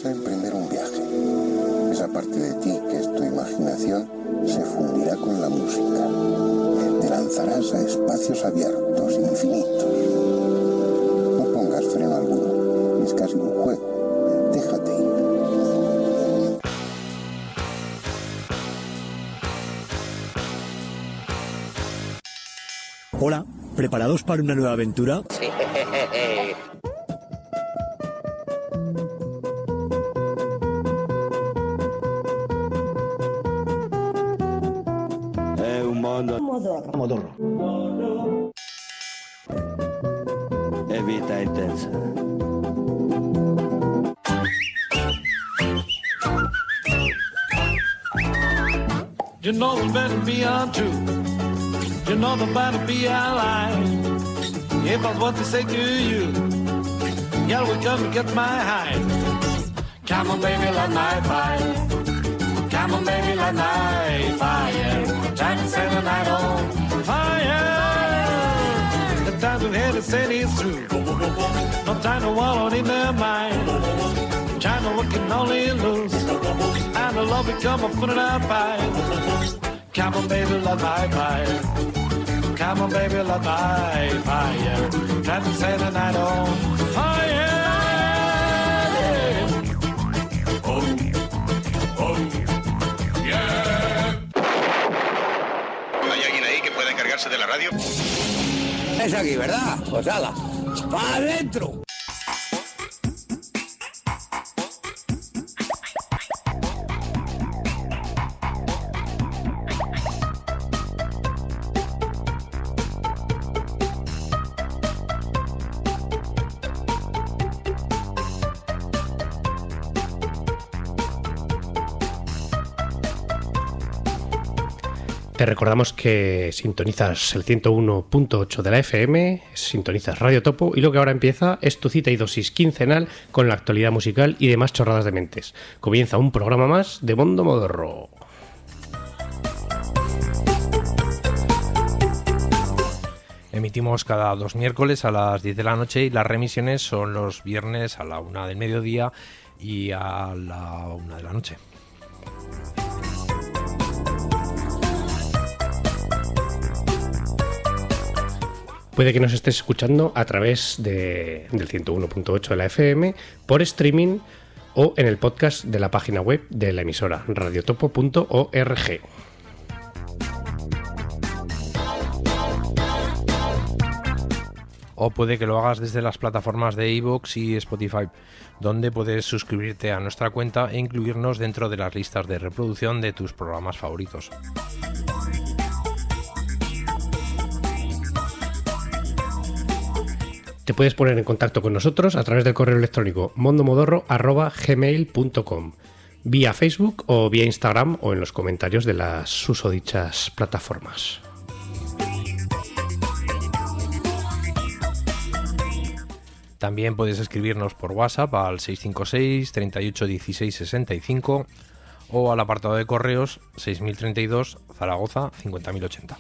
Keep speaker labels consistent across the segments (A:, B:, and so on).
A: vas a emprender un viaje. Esa parte de ti que es tu imaginación se fundirá con la música. Te lanzarás a espacios abiertos, infinitos. No pongas freno alguno, es casi un juego. Déjate ir.
B: Hola, ¿preparados para una nueva aventura?
C: Sí.
D: Modorro. E vita intensa.
E: You know the better be untrue. You know the better be a lie. If I was what they say to you, yeah, we come to get my hide. Come on, baby, light my fire. Come on, baby, light my fire. Trying to set the night on fire. The times we've had to say it's true. No time to wallow in their mind. Trying to look and only lose. And the love become a foot in our pie. Come on, baby, light my fire. Come on, baby, light my fire. Trying to set the night on fire.
F: ¿Hay alguien ahí que pueda encargarse de la radio?
B: Es aquí, ¿verdad? Pues hala, ¡para adentro!
G: Te recordamos que sintonizas el 101.8 de la FM, sintonizas Radio Topo y lo que ahora empieza es tu cita y dosis quincenal con la actualidad musical y demás chorradas de mentes. Comienza un programa más de Mondo Modorro.
H: Emitimos cada 2 miércoles a las 10 de la noche y las remisiones son los viernes a la 1 del mediodía y a la 1 de la noche.
G: Puede que nos estés escuchando a través del 101.8 de la FM, por streaming o en el podcast de la página web de la emisora, radiotopo.org.
H: O puede que lo hagas desde las plataformas de iVoox y Spotify, donde puedes suscribirte a nuestra cuenta e incluirnos dentro de las listas de reproducción de tus programas favoritos.
G: Te puedes poner en contacto con nosotros a través del correo electrónico mondomodorro@gmail.com, vía Facebook o vía Instagram o en los comentarios de las susodichas plataformas.
H: También puedes escribirnos por WhatsApp al 656 38 16 65 o al apartado de correos 6032 Zaragoza 50080.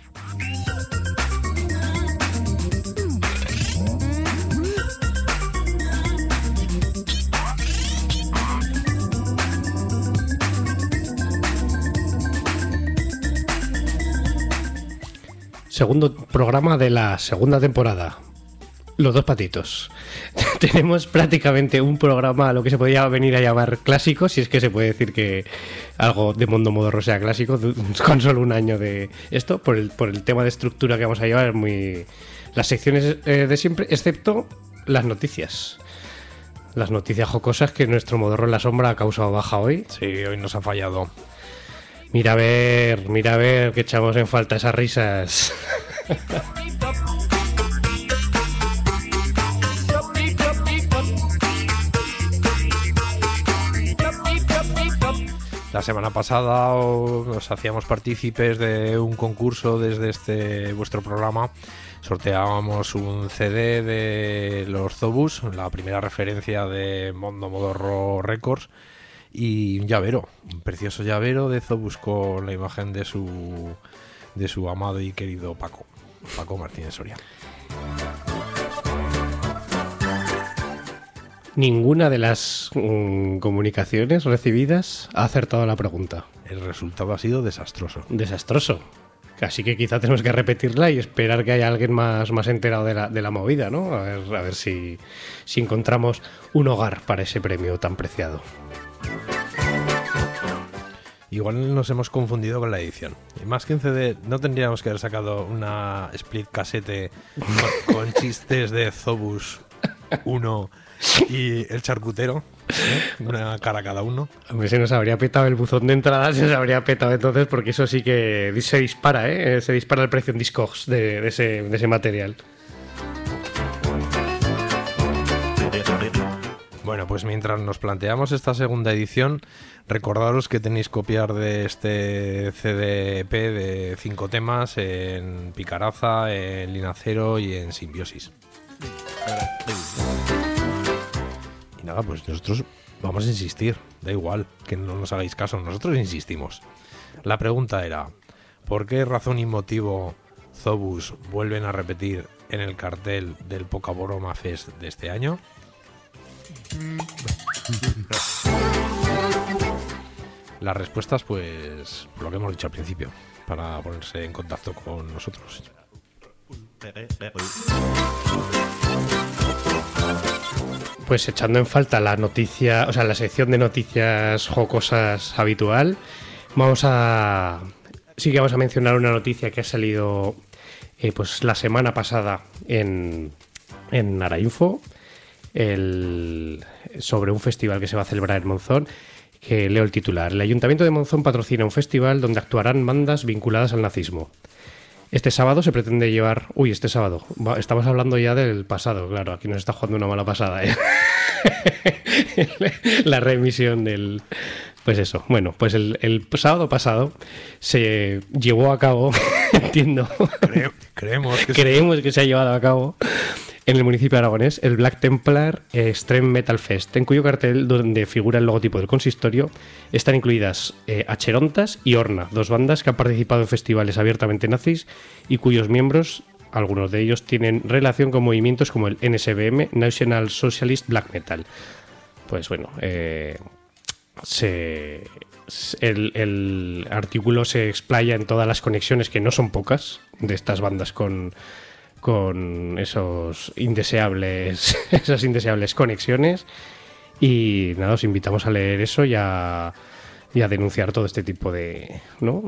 G: Segundo programa de la segunda temporada. Los dos patitos. Tenemos prácticamente un programa a lo que se podría venir a llamar clásico, si es que se puede decir que algo de Mondo Modorro sea clásico, con solo un año de esto, por el tema de estructura que vamos a llevar, muy las secciones de siempre, excepto las noticias. Las noticias jocosas que nuestro Modorro en la sombra ha causado baja hoy.
H: Sí, hoy nos ha fallado.
G: Mira a ver, que echamos en falta esas risas.
H: La semana pasada os hacíamos partícipes de un concurso desde este vuestro programa. Sorteábamos un CD de los Zobus, la primera referencia de Mondo Modorro Records, y un llavero, un precioso llavero de Zobus con la imagen de su amado y querido Paco Martínez Soria.
G: Ninguna de las comunicaciones recibidas ha acertado la pregunta.
H: El resultado ha sido desastroso.
G: Desastroso. Así que quizá tenemos que repetirla y esperar que haya alguien más enterado de la movida, ¿no? A ver si encontramos un hogar para ese premio tan preciado.
H: Igual nos hemos confundido con la edición. Y más que en CD, ¿no tendríamos que haber sacado una split cassette con chistes de Zobus 1 y el charcutero? Una cara cada uno.
G: Hombre, se nos habría petado el buzón de entrada, se nos habría petado entonces, porque eso sí que se dispara, ¿eh? Se dispara el precio en Discogs de ese material.
H: Bueno, pues mientras nos planteamos esta segunda edición, recordaros que tenéis copiar de este CD-EP de 5 temas en Picaraza, en Linacero y en Simbiosis. Y nada, pues nosotros vamos a insistir, da igual que no nos hagáis caso, nosotros insistimos. La pregunta era, ¿por qué razón y motivo Zobus vuelven a repetir en el cartel del Poca Broma Fest de este año? Las respuestas, pues, lo que hemos dicho al principio, para ponerse en contacto con nosotros.
G: Pues echando en falta la noticia, o sea, la sección de noticias jocosas habitual, sí que vamos a mencionar una noticia que ha salido pues la semana pasada en Arainfo, sobre un festival que se va a celebrar en Monzón, que leo el titular. El Ayuntamiento de Monzón patrocina un festival donde actuarán bandas vinculadas al nazismo. Este sábado se pretende llevar... Este sábado. Estamos hablando ya del pasado, claro. Aquí nos está jugando una mala pasada, ¿eh? La reemisión del... Pues eso. Bueno, pues el sábado pasado se llevó a cabo, entiendo...
H: Creemos
G: que se ha llevado a cabo en el municipio de Aragonés el Black Templar Extreme Metal Fest, en cuyo cartel, donde figura el logotipo del consistorio, están incluidas Acherontas y Horna, 2 bandas que han participado en festivales abiertamente nazis y cuyos miembros, algunos de ellos, tienen relación con movimientos como el NSBM, National Socialist Black Metal. Pues bueno, el artículo se explaya en todas las conexiones, que no son pocas, de estas bandas con esas indeseables conexiones, y nada, os invitamos a leer eso y a denunciar todo este tipo de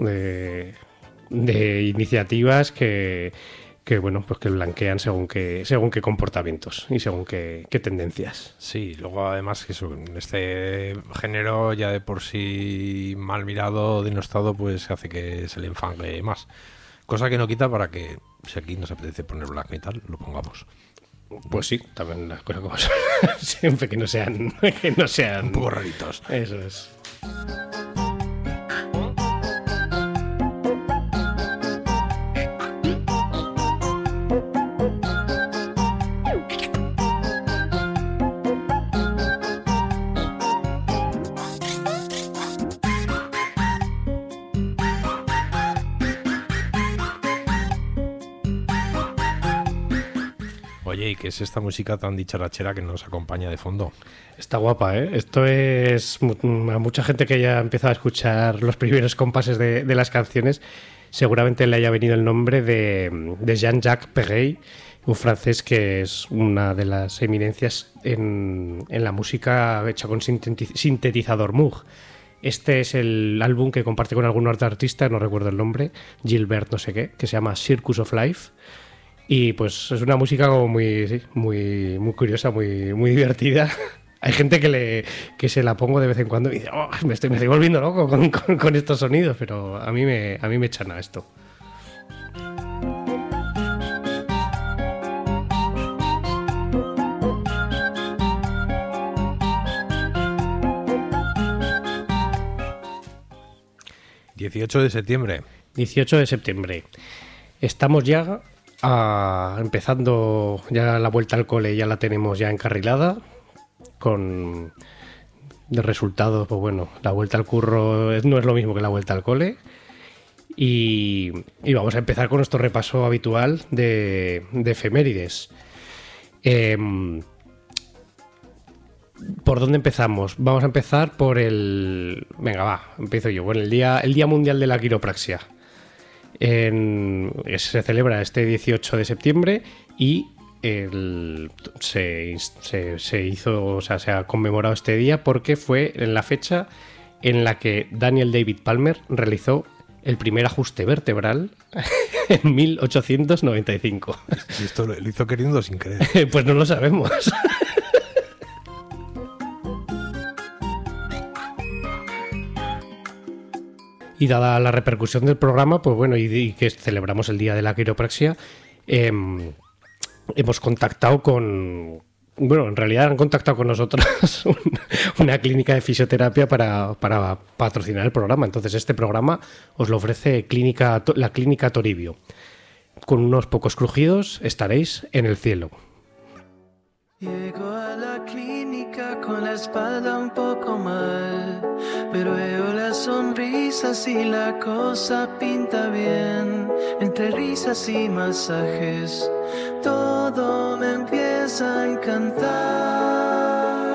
G: iniciativas que bueno, pues que blanquean según qué comportamientos y según qué tendencias.
H: Sí, luego además que eso, este género ya de por sí mal mirado, denostado, pues hace que se le enfangue más. Cosa que no quita para que, si aquí nos apetece poner black metal, lo pongamos.
G: Pues sí, también las cosas como son. Siempre que no sean
H: un poco raritos.
G: Eso es.
H: Oye, ¿y qué es esta música tan dicharachera que nos acompaña de fondo?
G: Está guapa, ¿eh? Esto es... A mucha gente que ya ha empezado a escuchar los primeros compases de las canciones, seguramente le haya venido el nombre de Jean-Jacques Perrey, un francés que es una de las eminencias en la música hecha con sintetizador Moog. Este es el álbum que comparte con algún otro artista, no recuerdo el nombre, Gilbert no sé qué, que se llama Circus of Life. Y pues es una música como muy curiosa, muy divertida. Hay gente que se la pongo de vez en cuando y dice, me estoy volviendo loco con estos sonidos, pero a mí me chana esto.
H: ¿18 de septiembre?
G: 18 de septiembre. Estamos ya empezando ya la vuelta al cole, ya la tenemos ya encarrilada, con de resultados, pues bueno, la vuelta al curro no es lo mismo que la vuelta al cole, y vamos a empezar con nuestro repaso habitual de efemérides. ¿Por dónde empezamos? Vamos a empezar por el... Venga, va, empiezo yo. Bueno, el Día Mundial de la Quiropraxia. Se celebra este 18 de septiembre y se hizo, o sea, se ha conmemorado este día porque fue en la fecha en la que Daniel David Palmer realizó el primer ajuste vertebral en 1895.
H: ¿Y esto lo hizo queriendo o sin querer?
G: Pues no lo sabemos. Y dada la repercusión del programa, pues bueno, y que celebramos el Día de la Quiropraxia, hemos contactado con... Bueno, en realidad han contactado con nosotros una clínica de fisioterapia para patrocinar el programa. Entonces este programa os lo ofrece la Clínica Toribio. Con unos pocos crujidos estaréis en el cielo.
C: Llego a la clínica con la espalda un poco mal, pero veo las sonrisas y la cosa pinta bien. Entre risas y masajes, todo me empieza a encantar.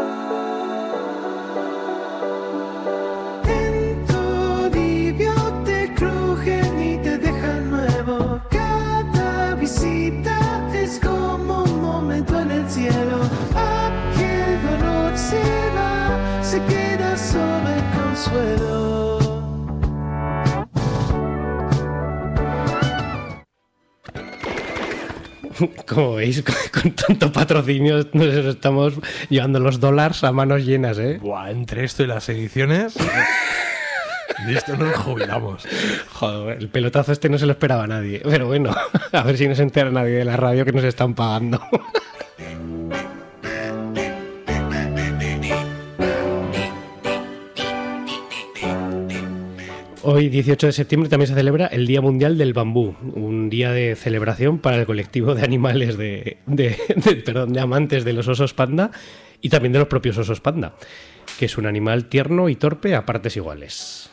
C: En Toribio te crujen y te dejan nuevo. Cada visita es como un momento en el cielo. Aquí el dolor se va, se queda solo el consuelo.
G: Como veis, con tanto patrocinio nos estamos llevando los dólares a manos llenas, ¿eh?
H: Buah, entre esto y las ediciones, de esto nos jubilamos.
G: Joder, el pelotazo este no se lo esperaba nadie. Pero bueno, a ver si no se entera nadie de la radio que nos están pagando. Hoy, 18 de septiembre, también se celebra el Día Mundial del Bambú, un día de celebración para el colectivo de animales de amantes de los osos panda y también de los propios osos panda, que es un animal tierno y torpe a partes iguales.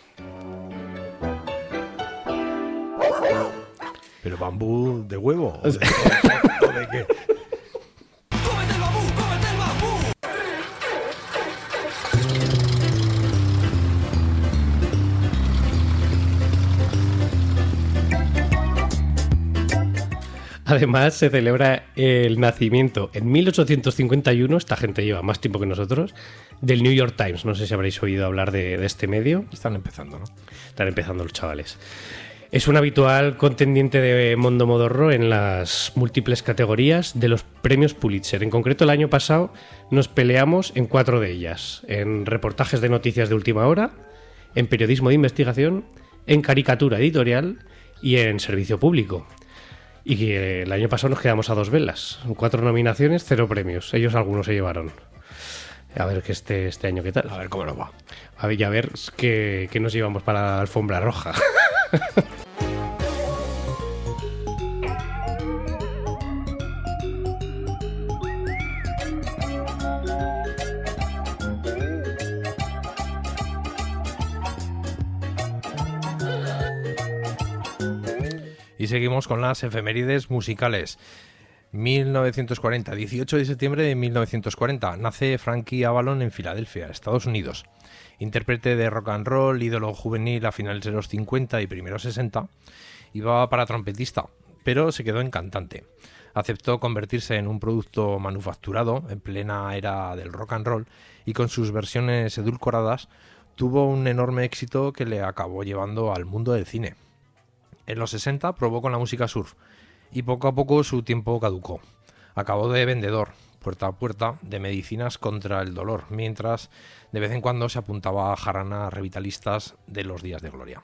H: ¿Pero bambú de huevo? ¿O de qué?
C: ¡Cómete el bambú! ¡Cómete el bambú!
G: Además, se celebra el nacimiento en 1851, esta gente lleva más tiempo que nosotros, del New York Times. No sé si habréis oído hablar de este medio.
H: Están empezando, ¿no?
G: Están empezando los chavales. Es un habitual contendiente de Mondo Modorro en las múltiples categorías de los premios Pulitzer. En concreto, el año pasado nos peleamos en 4 de ellas. En reportajes de noticias de última hora, en periodismo de investigación, en caricatura editorial y en servicio público. Y que el año pasado nos quedamos a 2 velas. 4 nominaciones, 0 premios. Ellos algunos se llevaron. A ver que este año qué tal.
H: A ver cómo nos va.
G: A ver qué nos llevamos para la alfombra roja.
H: Y seguimos con las efemérides musicales. 1940, 18 de septiembre de 1940, nace Frankie Avalon en Filadelfia, Estados Unidos. Intérprete de rock and roll, ídolo juvenil a finales de los 50 y primeros 60, iba para trompetista, pero se quedó en cantante. Aceptó convertirse en un producto manufacturado en plena era del rock and roll y con sus versiones edulcoradas tuvo un enorme éxito que le acabó llevando al mundo del cine. En los 60 probó con la música surf y poco a poco su tiempo caducó. Acabó de vendedor, puerta a puerta, de medicinas contra el dolor, mientras de vez en cuando se apuntaba a jaranas revitalistas de los días de gloria.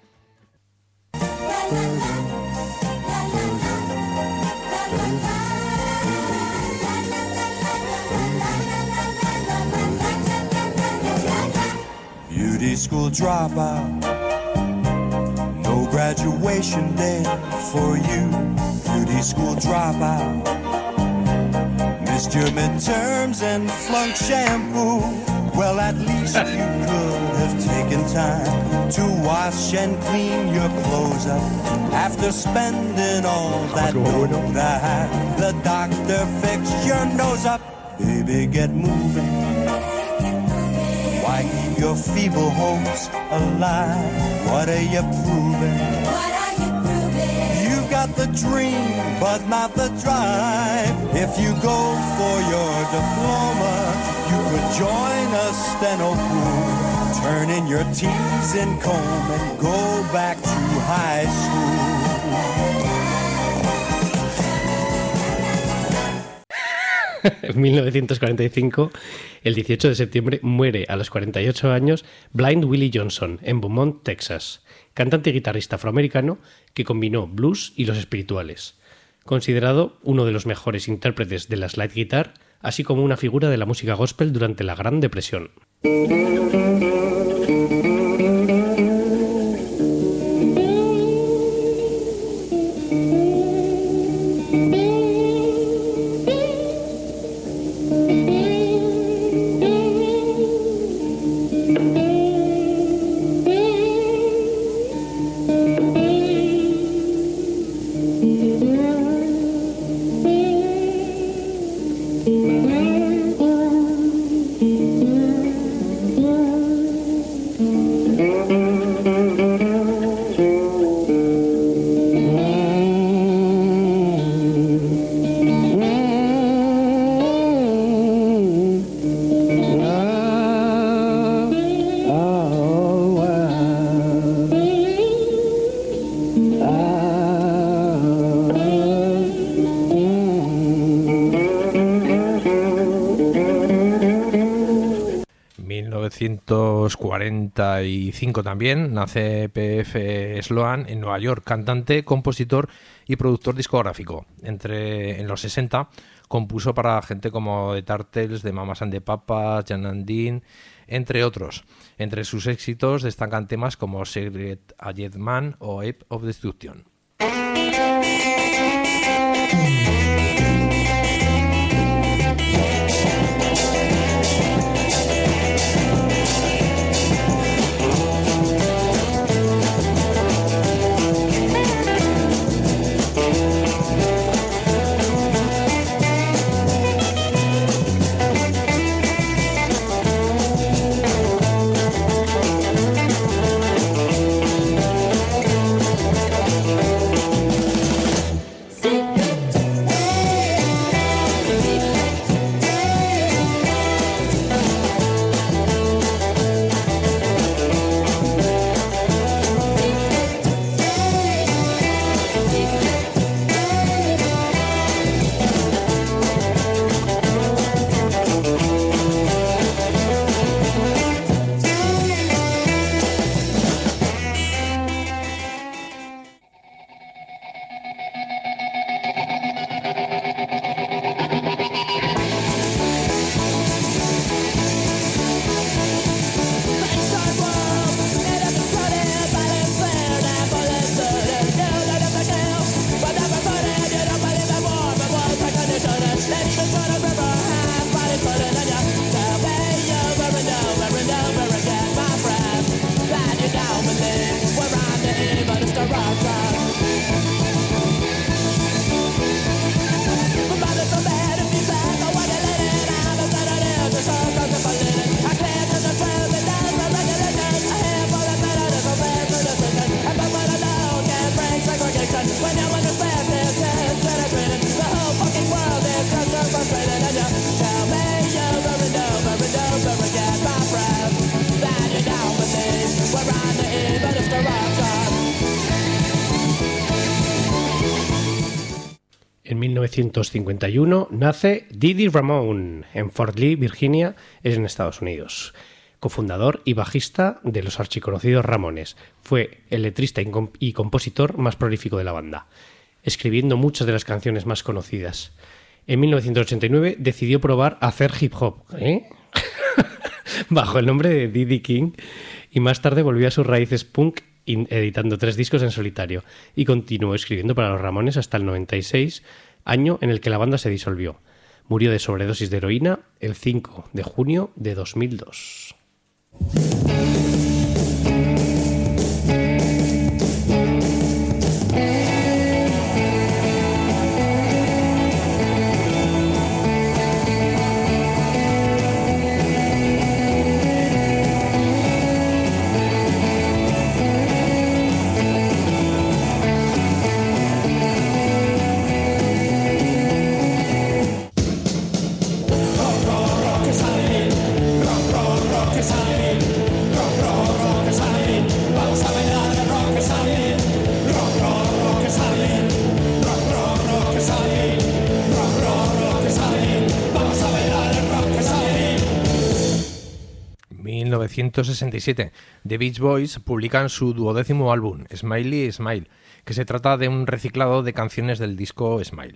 I: Beauty school dropout, no graduation day for you. Beauty school dropout, missed your midterms and flunked shampoo. Well, at least you could have taken time to wash and clean your clothes up after spending all that dough to have the doctor fix your nose up. Baby, get moving. your feeble hopes alive. What are you proving? You've got the dream, but not the drive. If you go for your diploma, you could join a steno pool, turn in your T's and comb and go back to high school.
G: En 1945, el 18 de septiembre, muere a los 48 años Blind Willie Johnson en Beaumont, Texas, cantante y guitarrista afroamericano que combinó blues y los espirituales. Considerado uno de los mejores intérpretes de la slide guitar, así como una figura de la música gospel durante la Gran Depresión. 1945 también nace P.F. Sloan en Nueva York, cantante, compositor y productor discográfico. En los 60 compuso para gente como The Turtles, The Mamas and the Papas, Jan and Dean, entre otros. Entre sus éxitos destacan temas como Secret Aged Man o Ape of Destruction. En 1951 nace Dee Ramone en Fort Lee, Virginia, en Estados Unidos. Cofundador y bajista de los archiconocidos Ramones, fue el letrista y compositor más prolífico de la banda, escribiendo muchas de las canciones más conocidas. En 1989 decidió probar a hacer hip hop, bajo el nombre de Diddy King, y más tarde volvió a sus raíces punk, editando 3 discos en solitario, y continuó escribiendo para los Ramones hasta el 96, año en el que la banda se disolvió. Murió de sobredosis de heroína el 5 de junio de 2002.
H: 1967, The Beach Boys publican su 12º álbum, Smiley Smile, que se trata de un reciclado de canciones del disco Smile.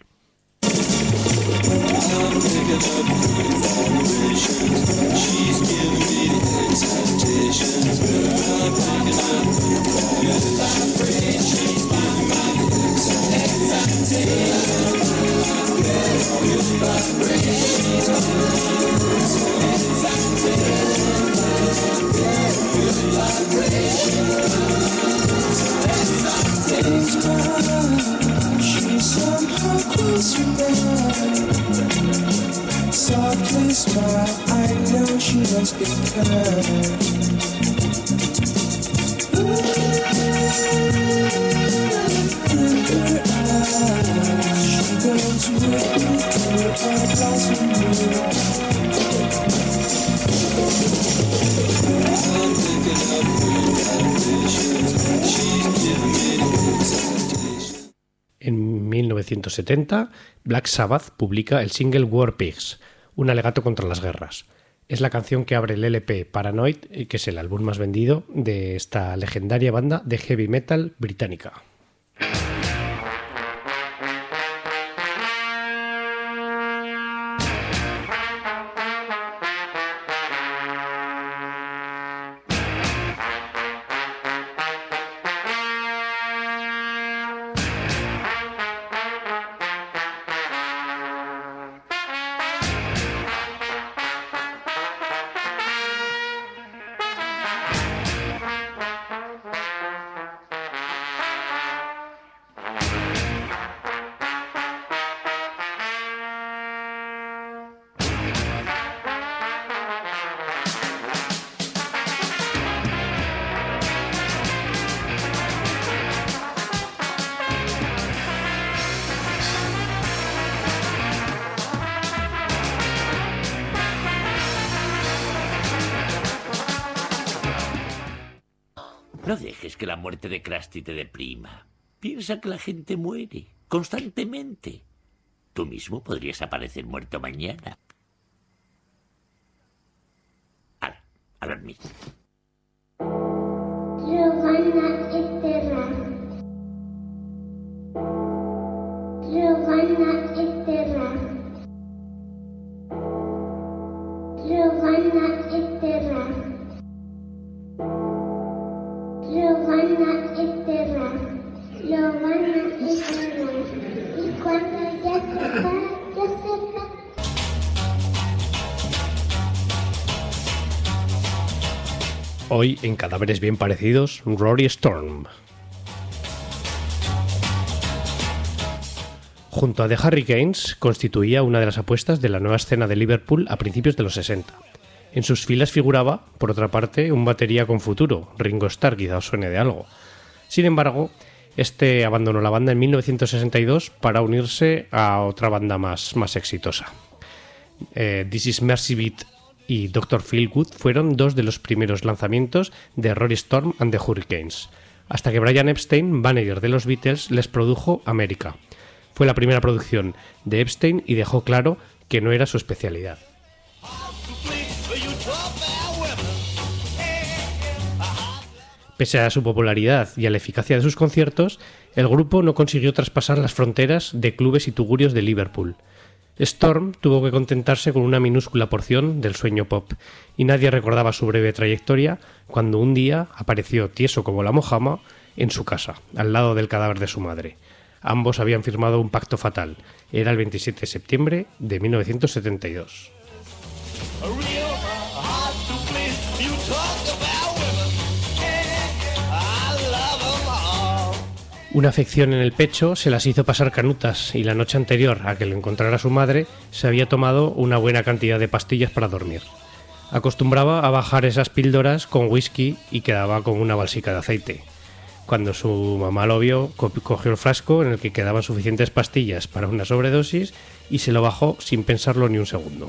C: Softly smile, I know she must be kind. In her eyes, she goes with me to a blossom
G: En 1970, Black Sabbath publica el single War Pigs, un alegato contra las guerras. Es la canción que abre el LP Paranoid, que es el álbum más vendido de esta legendaria banda de heavy metal británica.
J: No dejes que la muerte de Krusty te deprima. Piensa que la gente muere constantemente. Tú mismo podrías aparecer muerto mañana. A dormir.
K: Giovanna Eterra. Giovanna Eterra. Giovanna Eterra. Giovanna Eterra. Giovanna Eterra. Y cuando ya sepa.
G: Hoy en Cadáveres Bien Parecidos, Rory Storm. Junto a The Hurricanes, constituía una de las apuestas de la nueva escena de Liverpool a principios de los 60. En sus filas figuraba, por otra parte, un batería con futuro, Ringo Starr, quizá os suene de algo. Sin embargo, este abandonó la banda en 1962 para unirse a otra banda más exitosa. This Is Mercy Beat y Dr. Feelgood fueron dos de los primeros lanzamientos de Rory Storm and the Hurricanes, hasta que Brian Epstein, manager de los Beatles, les produjo America. Fue la primera producción de Epstein y dejó claro que no era su especialidad. Pese a su popularidad y a la eficacia de sus conciertos, el grupo no consiguió traspasar las fronteras de clubes y tugurios de Liverpool. Storm tuvo que contentarse con una minúscula porción del sueño pop, y nadie recordaba su breve trayectoria cuando un día apareció tieso como la mojama en su casa, al lado del cadáver de su madre. Ambos habían firmado un pacto fatal. Era el 27 de septiembre de 1972. Una afección en el pecho se las hizo pasar canutas y la noche anterior a que lo encontrara su madre se había tomado una buena cantidad de pastillas para dormir. Acostumbraba a bajar esas píldoras con whisky y quedaba con una balsica de aceite. Cuando su mamá lo vio, cogió el frasco en el que quedaban suficientes pastillas para una sobredosis y se lo bajó sin pensarlo ni un segundo.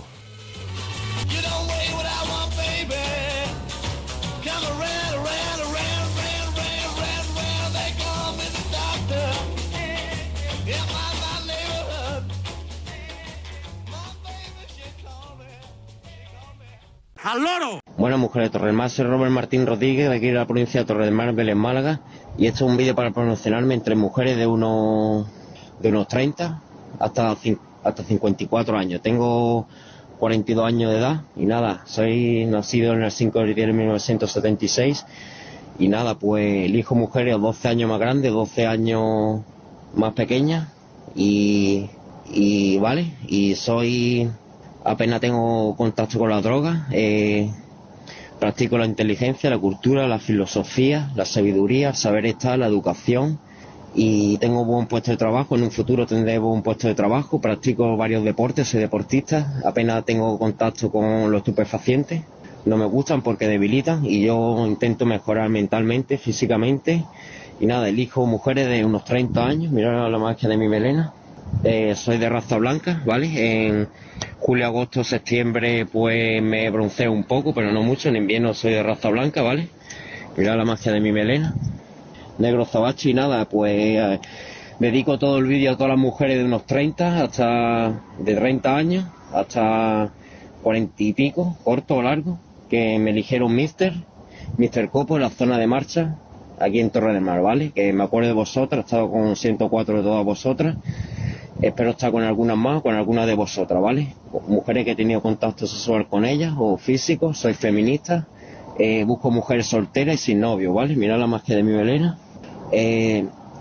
B: ¡Al loro!
L: Buenas mujeres de Torre del Mar, soy Robert Martín Rodríguez, de aquí de la provincia de Torre del Mar, Vélez, Málaga, y esto es un vídeo para promocionarme entre mujeres de unos 30 hasta 54 años. Tengo 42 años de edad y nada, soy nacido en el 5 de diciembre de 1976 y nada, pues elijo mujeres 12 años más grandes, 12 años más pequeñas y vale, y apenas tengo contacto con la droga, practico la inteligencia, la cultura, la filosofía, la sabiduría, el saber estar, la educación y tengo buen puesto de trabajo, en un futuro tendré buen puesto de trabajo, practico varios deportes, soy deportista, apenas tengo contacto con los estupefacientes, no me gustan porque debilitan y yo intento mejorar mentalmente, físicamente y nada, elijo mujeres de unos 30 años, mirad la magia de mi melena, soy de raza blanca, ¿vale? En julio, agosto, septiembre pues me bronceo un poco, pero no mucho, en invierno soy de raza blanca, ¿vale? Mirad la magia de mi melena. Negro Zabachi y nada, pues dedico todo el vídeo a todas las mujeres de unos 30 años hasta 40 y pico, corto o largo, que me eligieron Mr. Copo en la zona de marcha, aquí en Torre del Mar, ¿vale? Que me acuerdo de vosotras, he estado con 104 de todas vosotras, espero estar con algunas más, con algunas de vosotras, ¿vale? Mujeres que he tenido contacto sexual con ellas o físico, soy feminista, busco mujeres solteras y sin novio, ¿vale? Mirad la magia de mi melena. He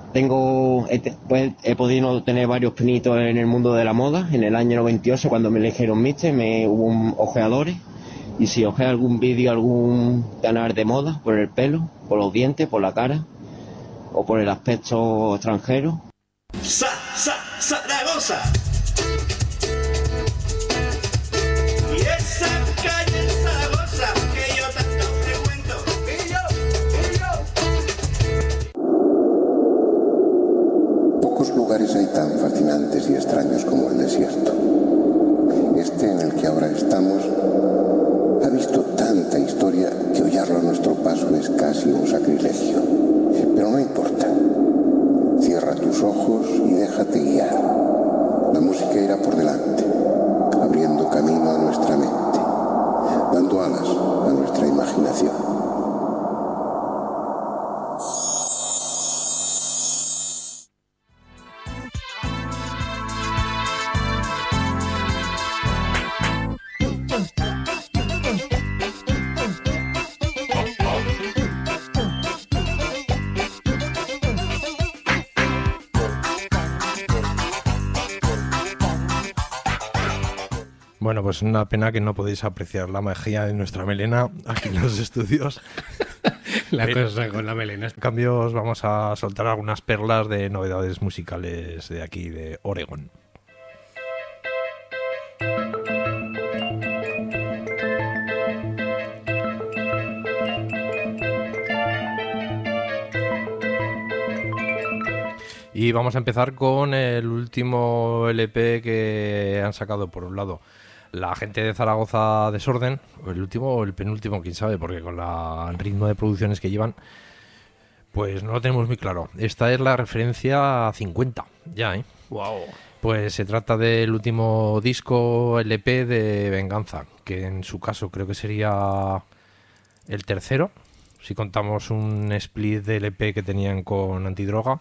L: podido tener varios pinitos en el mundo de la moda. En el año 98 cuando me eligieron Mister hubo ojeadores y si ojeé algún vídeo, algún canal de moda por el pelo, por los dientes, por la cara o por el aspecto extranjero.
M: Zaragoza. Y esa calle Zaragoza que yo tanto frecuento.
A: Pocos lugares hay tan fascinantes y extraños como el desierto. Este en el que ahora estamos ha visto tanta historia que hollarlo a nuestro paso es casi un sacrilegio. Pero no importa. Cierra tus ojos y déjate guiar. La música irá por delante, abriendo camino a nuestra mente, dando alas a nuestra imaginación.
H: Bueno, pues una pena que no podéis apreciar la magia de nuestra melena aquí en los estudios.
G: La cosa con la melena.
H: En cambio, os vamos a soltar algunas perlas de novedades musicales de aquí, de Oregón. Y vamos a empezar con el último LP que han sacado, por un lado, la gente de Zaragoza Desorden, o el último o el penúltimo, quién sabe, porque con el ritmo de producciones que llevan, pues no lo tenemos muy claro. Esta es la referencia 50, ya, ¿eh?
G: Wow.
H: Pues se trata del último disco LP de Venganza, que en su caso creo que sería el tercero, si contamos un split de LP que tenían con Antidroga.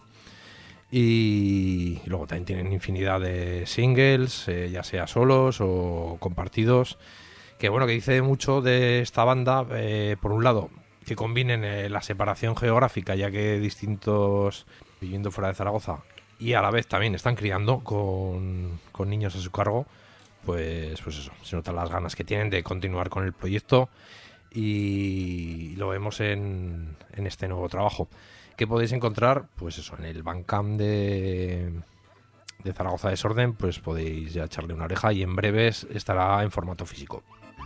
H: Y luego también tienen infinidad de singles, ya sea solos o compartidos, que bueno, que dice mucho de esta banda, por un lado, que combinen la separación geográfica, ya que distintos viviendo fuera de Zaragoza y a la vez también están criando con niños a su cargo, pues eso, se notan las ganas que tienen de continuar con el proyecto y lo vemos en este nuevo trabajo, que podéis encontrar, pues eso, en el Bandcamp de Zaragoza Desorden, pues podéis ya echarle una oreja y en breves estará en formato físico.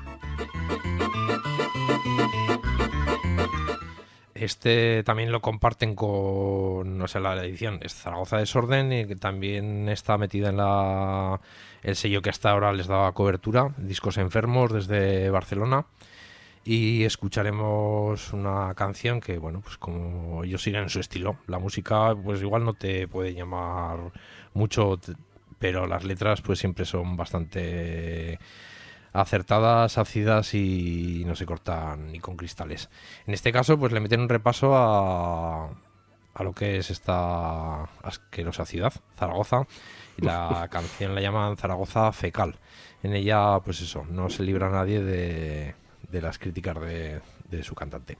H: Este también lo comparten con, no sé, la edición es Zaragoza Desorden, y que también está metida en el sello que hasta ahora les daba cobertura, Discos Enfermos, desde Barcelona. Y escucharemos una canción que, bueno, pues como ellos siguen en su estilo, la música pues igual no te puede llamar mucho, pero las letras pues siempre son bastante acertadas, ácidas y no se cortan ni con cristales. En este caso, pues le meten un repaso a lo que es esta asquerosa ciudad, Zaragoza, y la canción la llaman Zaragoza Fecal. En ella, pues eso, no se libra nadie de las críticas de su cantante.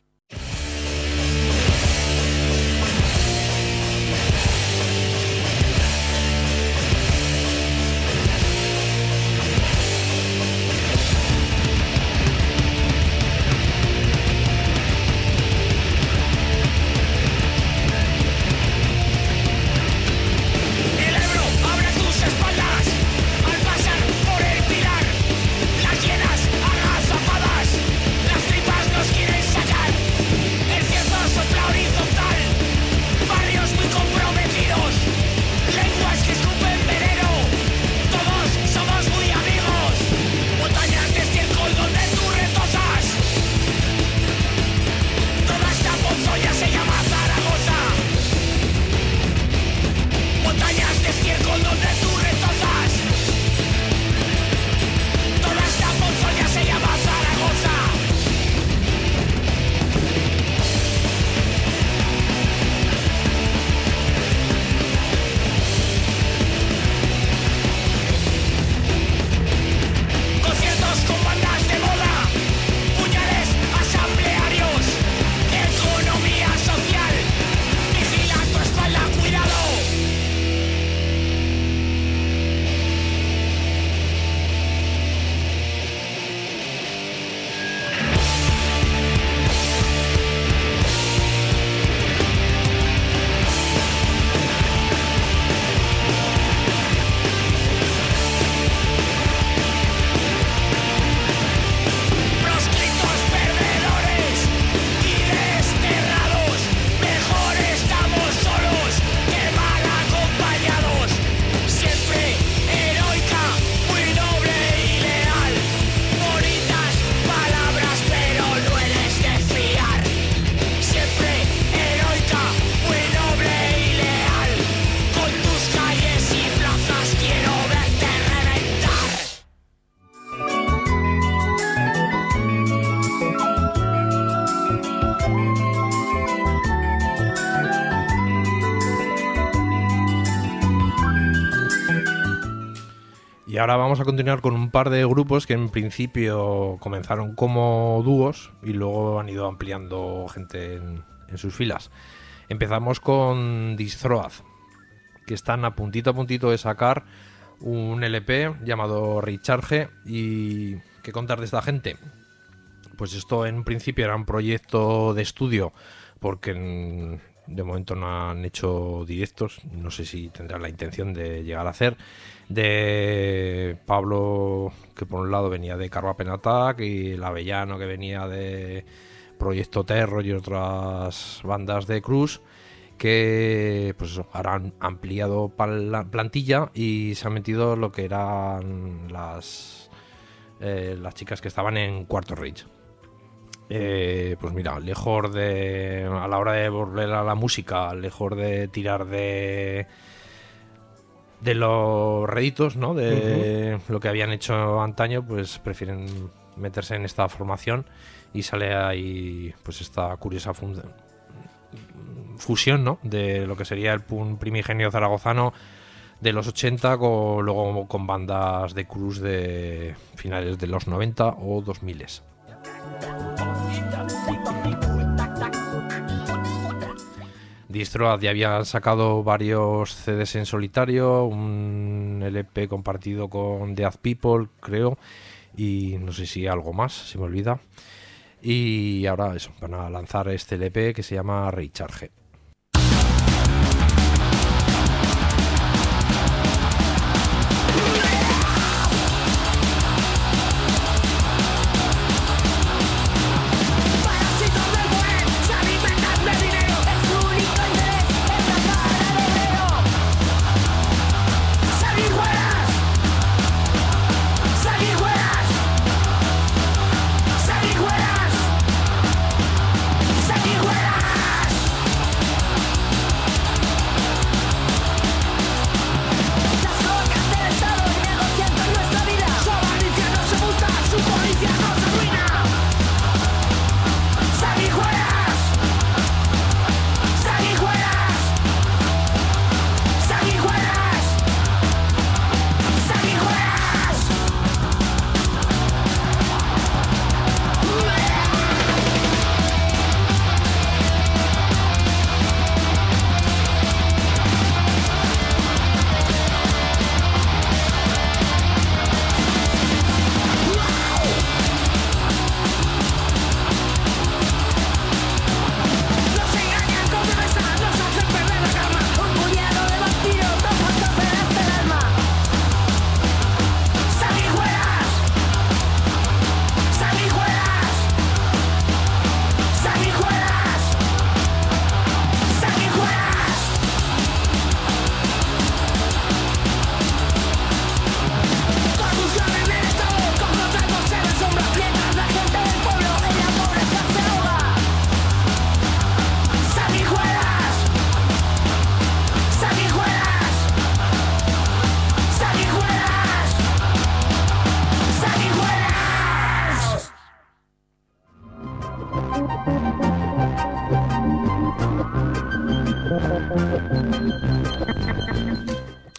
H: Y ahora vamos a continuar con un par de grupos que en principio comenzaron como dúos y luego han ido ampliando gente en sus filas. Empezamos con Destroad, que están a puntito de sacar un LP llamado Recharge. ¿Y qué contar de esta gente? Pues esto en principio era un proyecto de estudio, porque de momento no han hecho directos, no sé si tendrán la intención de llegar a hacer. De Pablo, que por un lado venía de Carvapen Attack, y el Avellano, que venía de Proyecto Terror y otras bandas de Cruz, que pues eso, ahora han ampliado plantilla y se han metido lo que eran las chicas que estaban en Cuarto Rage. Pues mira, lejos de, a la hora de volver a la música, lejos de tirar de los réditos, ¿no? De lo que habían hecho antaño, pues prefieren meterse en esta formación y sale ahí pues esta curiosa fusión, ¿no? De lo que sería el punk primigenio zaragozano de los 80 luego con bandas de cruz de finales de los 90 o 2000. Destroad ya había sacado varios CDs en solitario, un LP compartido con Dead People, creo, y no sé si algo más, se me olvida. Y ahora eso, van a lanzar este LP que se llama Recharge.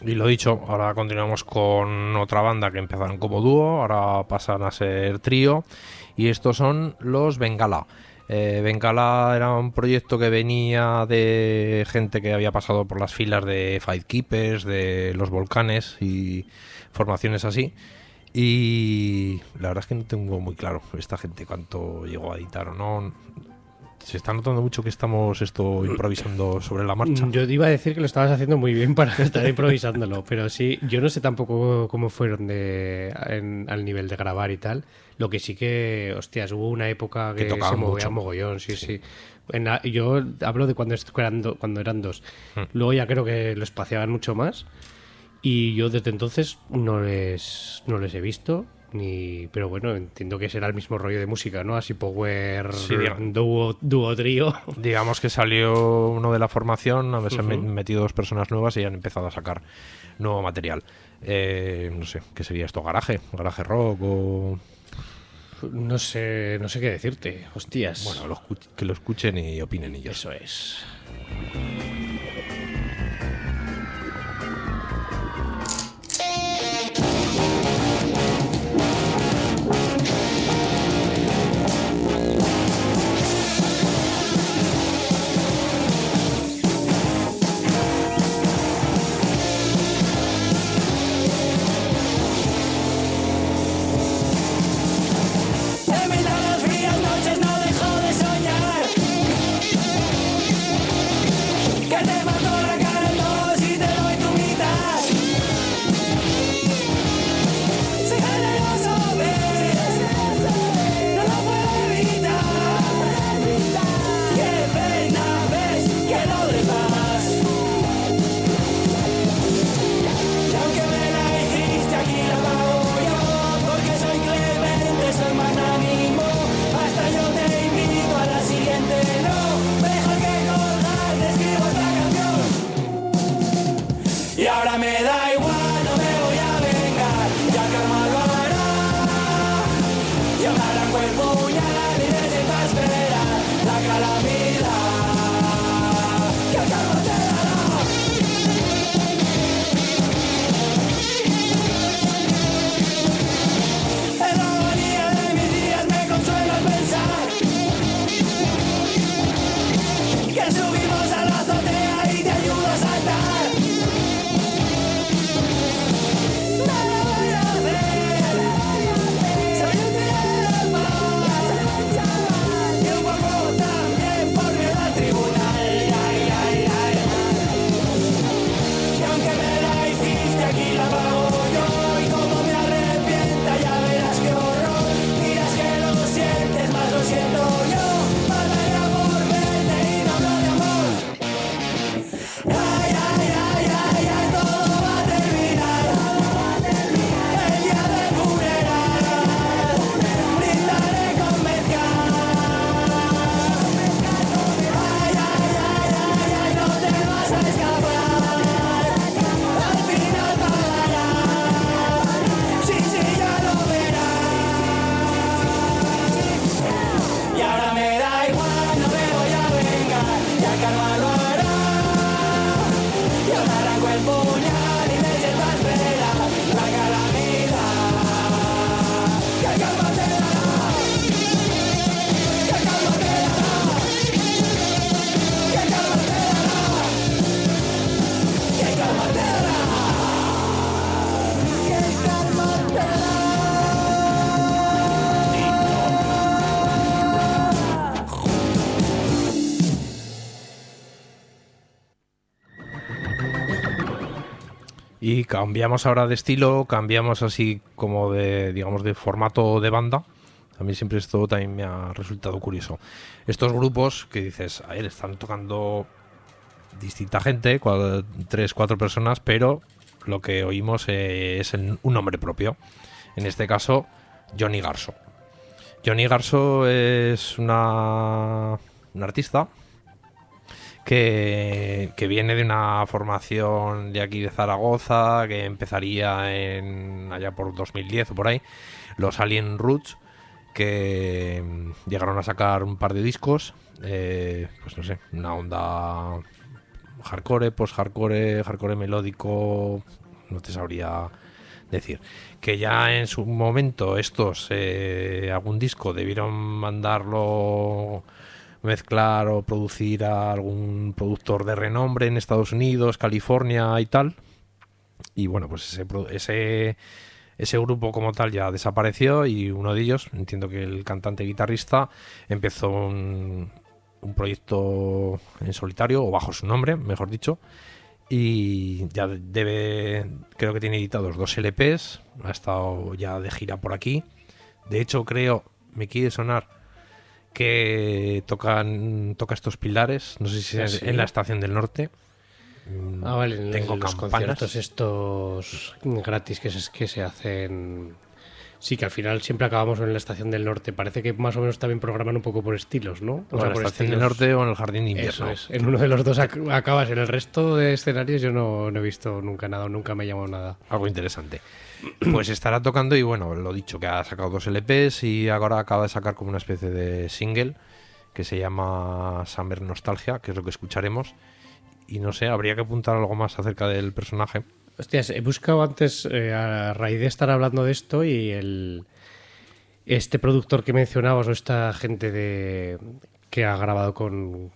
H: Y lo dicho, ahora continuamos con otra banda que empezaron como dúo, ahora pasan a ser trío, y estos son los Bengala. Bengala era un proyecto que venía de gente que había pasado por las filas de Fight Keepers, de Los Volcanes y formaciones así. Y la verdad es que no tengo muy claro esta gente cuánto llegó a editar o no. Se está notando mucho que estamos improvisando sobre la marcha.
G: Yo te iba a decir que lo estabas haciendo muy bien para estar improvisándolo, pero sí, yo no sé tampoco cómo fueron al nivel de grabar y tal. Lo que sí que, hostias, hubo una época que se movía mogollón, sí. Yo hablo de cuando eran dos. Luego ya creo que lo espaciaban mucho más. Y yo desde entonces no les he visto, pero bueno, entiendo que será el mismo rollo de música, ¿no? Así power, sí, dúo, trío.
H: Digamos que salió uno de la formación, se han metido 2 personas nuevas y han empezado a sacar nuevo material. No sé, ¿qué sería esto? ¿Garaje rock o...?
G: No sé qué decirte, hostias.
H: Bueno, que lo escuchen y opinen ellos.
G: Eso es.
H: Y cambiamos ahora de estilo, cambiamos así como de, digamos, de formato de banda. A mí siempre esto también me ha resultado curioso. Estos grupos que dices, a ver, están tocando distinta gente, 3, 4 personas, pero lo que oímos es un nombre propio. En este caso, Johnny Garso. Johnny Garso es un artista que viene de una formación de aquí de Zaragoza, que empezaría allá por 2010 o por ahí, los Alien Roots, que llegaron a sacar un par de discos, pues no sé, una onda hardcore, post-hardcore, hardcore melódico, no te sabría decir. Que ya en su momento estos, algún disco debieron mandarlo, mezclar o producir a algún productor de renombre en Estados Unidos, California y tal. Y bueno, pues ese grupo como tal ya desapareció y uno de ellos, entiendo que el cantante guitarrista, empezó un proyecto en solitario, o bajo su nombre, mejor dicho, y ya creo que tiene editados 2 LPs, ha estado ya de gira por aquí. De hecho, me quiere sonar que toca estos pilares, no sé si es en la Estación del Norte.
G: Vale,
H: tengo
G: los
H: campanas.
G: conciertos estos gratis que se hacen. Sí, que al final siempre acabamos en la Estación del Norte. Parece que más o menos también programan un poco por estilos, ¿no?
H: O sea, en la Estación del Norte o en el Jardín de Invierno.
G: Eso es. En uno de los dos acabas. En el resto de escenarios yo no he visto nunca nada, nunca me ha llamado nada.
H: Algo interesante. Pues estará tocando y bueno, lo dicho, que ha sacado 2 LPs y ahora acaba de sacar como una especie de single que se llama Summer Nostalgia, que es lo que escucharemos. Y no sé, habría que apuntar algo más acerca del personaje.
G: Hostias, he buscado antes, a raíz de estar hablando de esto, y este productor que mencionabas, o esta gente que ha grabado con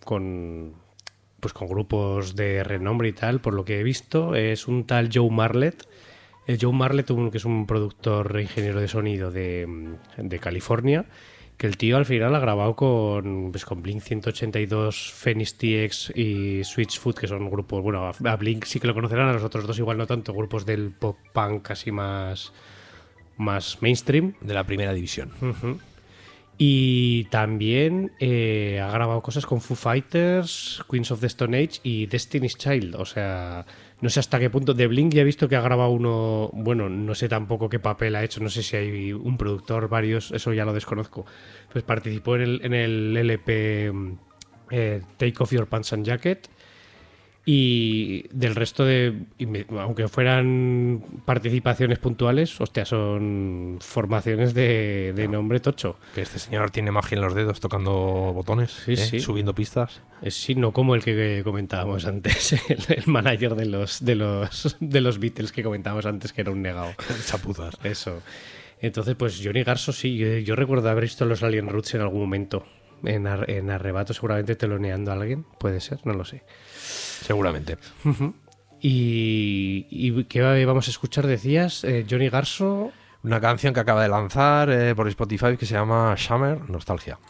G: grupos de renombre y tal, por lo que he visto, es un tal Joe Marlett. Joe Marlett, que es un productor e ingeniero de sonido de California, que el tío al final ha grabado con Blink 182, Phoenix TX y Switchfoot, que son grupos, bueno, a Blink sí que lo conocerán, a los otros dos igual no tanto, grupos del pop punk casi más mainstream.
H: De la primera división.
G: Uh-huh. Y también ha grabado cosas con Foo Fighters, Queens of the Stone Age y Destiny's Child. O sea, no sé hasta qué punto. De Blink ya he visto que ha grabado uno. Bueno, no sé tampoco qué papel ha hecho. No sé si hay un productor, varios. Eso ya lo desconozco. Pues participó en el LP Take Off Your Pants and Jacket. Y del resto aunque fueran participaciones puntuales, hostia, son formaciones de nombre tocho.
H: Que este señor tiene magia en los dedos tocando botones,
G: sí.
H: Subiendo pistas.
G: Sí, no como el que comentábamos antes, el manager de los Beatles que comentábamos antes, que era un negado.
H: Chapuzas.
G: Eso. Entonces, pues Johnny Garso sí, yo recuerdo haber visto los Alien Roots en algún momento. En Arrebato, seguramente teloneando a alguien, puede ser, no lo sé.
H: Seguramente.
G: Uh-huh. ¿Y qué vamos a escuchar? Decías, Johnny Garso.
H: Una canción que acaba de lanzar por Spotify que se llama Summer Nostalgia.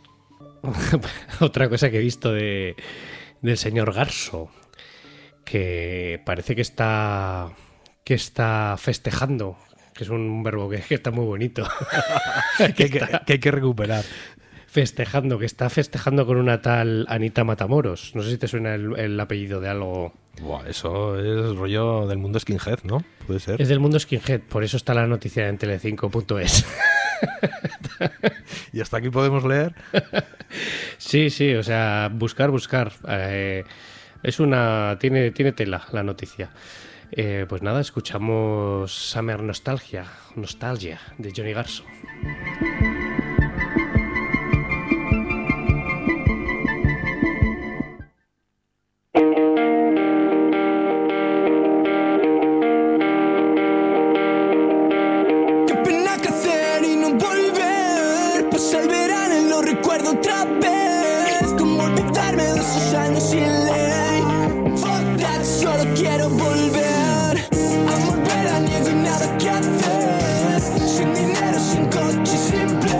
G: Otra cosa que he visto del señor Garso, que parece que está festejando, que es un verbo que está muy bonito.
H: que hay que recuperar.
G: Festejando, que está festejando con una tal Anita Matamoros. No sé si te suena el apellido de algo.
H: Buah, eso es rollo del mundo skinhead, ¿no? Puede ser.
G: Es del mundo skinhead, por eso está la noticia en Tele5.es.
H: ¿Y hasta aquí podemos leer?
G: Sí, o sea, buscar. Tiene tela la noticia. Pues nada, escuchamos Summer Nostalgia de Johnny Garso.
N: Sin dinero, sin coche, sin plan.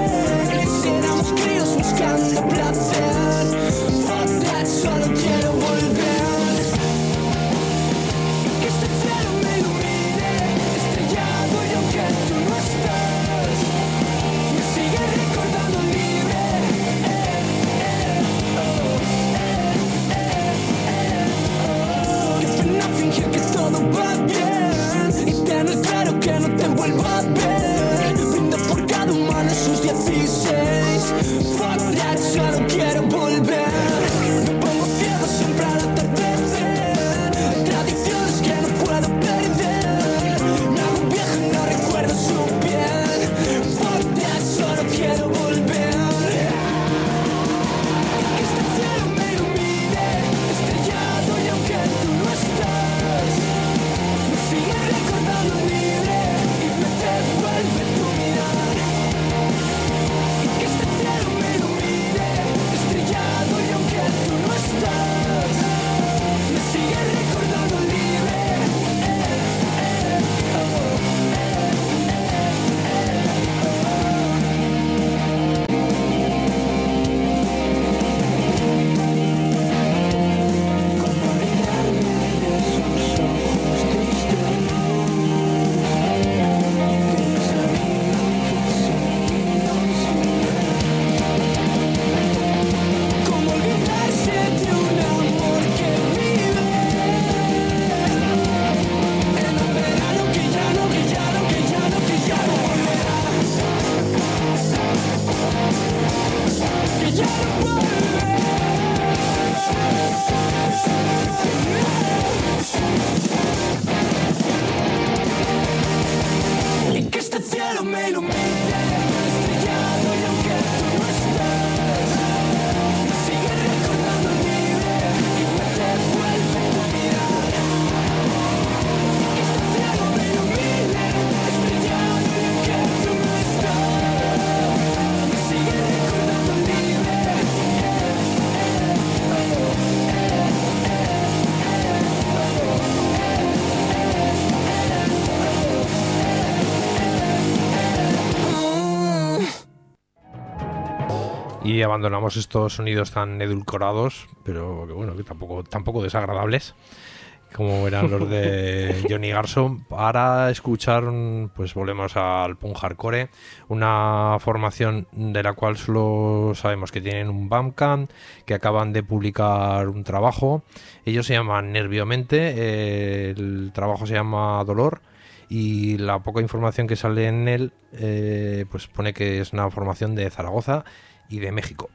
C: Y que este cielo me ilumine, estrellado, y aunque tú no estés, me sigue recordando mi vida y me devuelve tu mirar. Que este cielo me ilumine, estrellado, y aunque tú no estés, me sigue recordando mi vida.
H: Y abandonamos estos sonidos tan edulcorados, pero que bueno, que tampoco desagradables, como eran los de Johnny Garson, para escuchar, pues volvemos al punk hardcore, una formación de la cual solo sabemos que tienen un Bandcamp, que acaban de publicar un trabajo. Ellos se llaman Nerviomente, el trabajo se llama Dolor, y la poca información que sale en él pues pone que es una formación de Zaragoza y de México.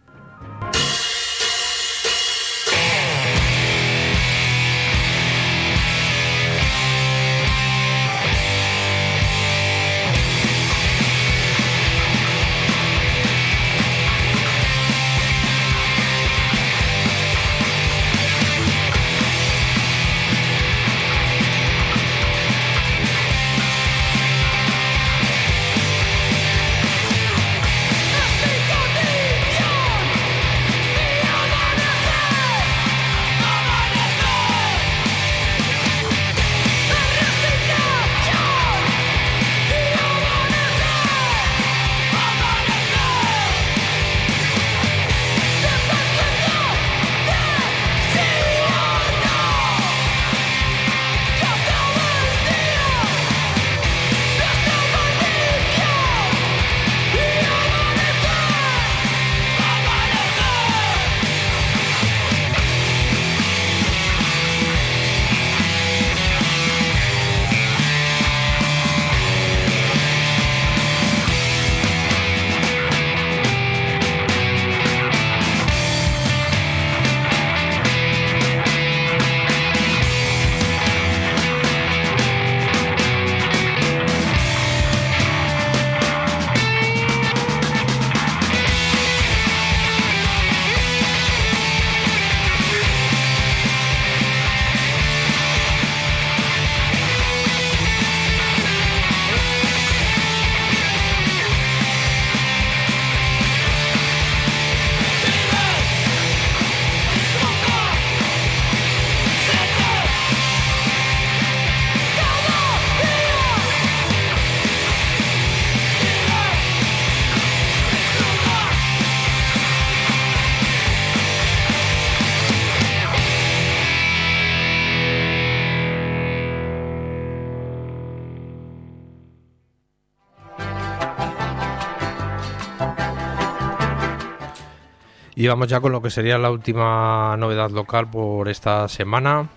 H: Y vamos ya con lo que sería la última novedad local por esta semana.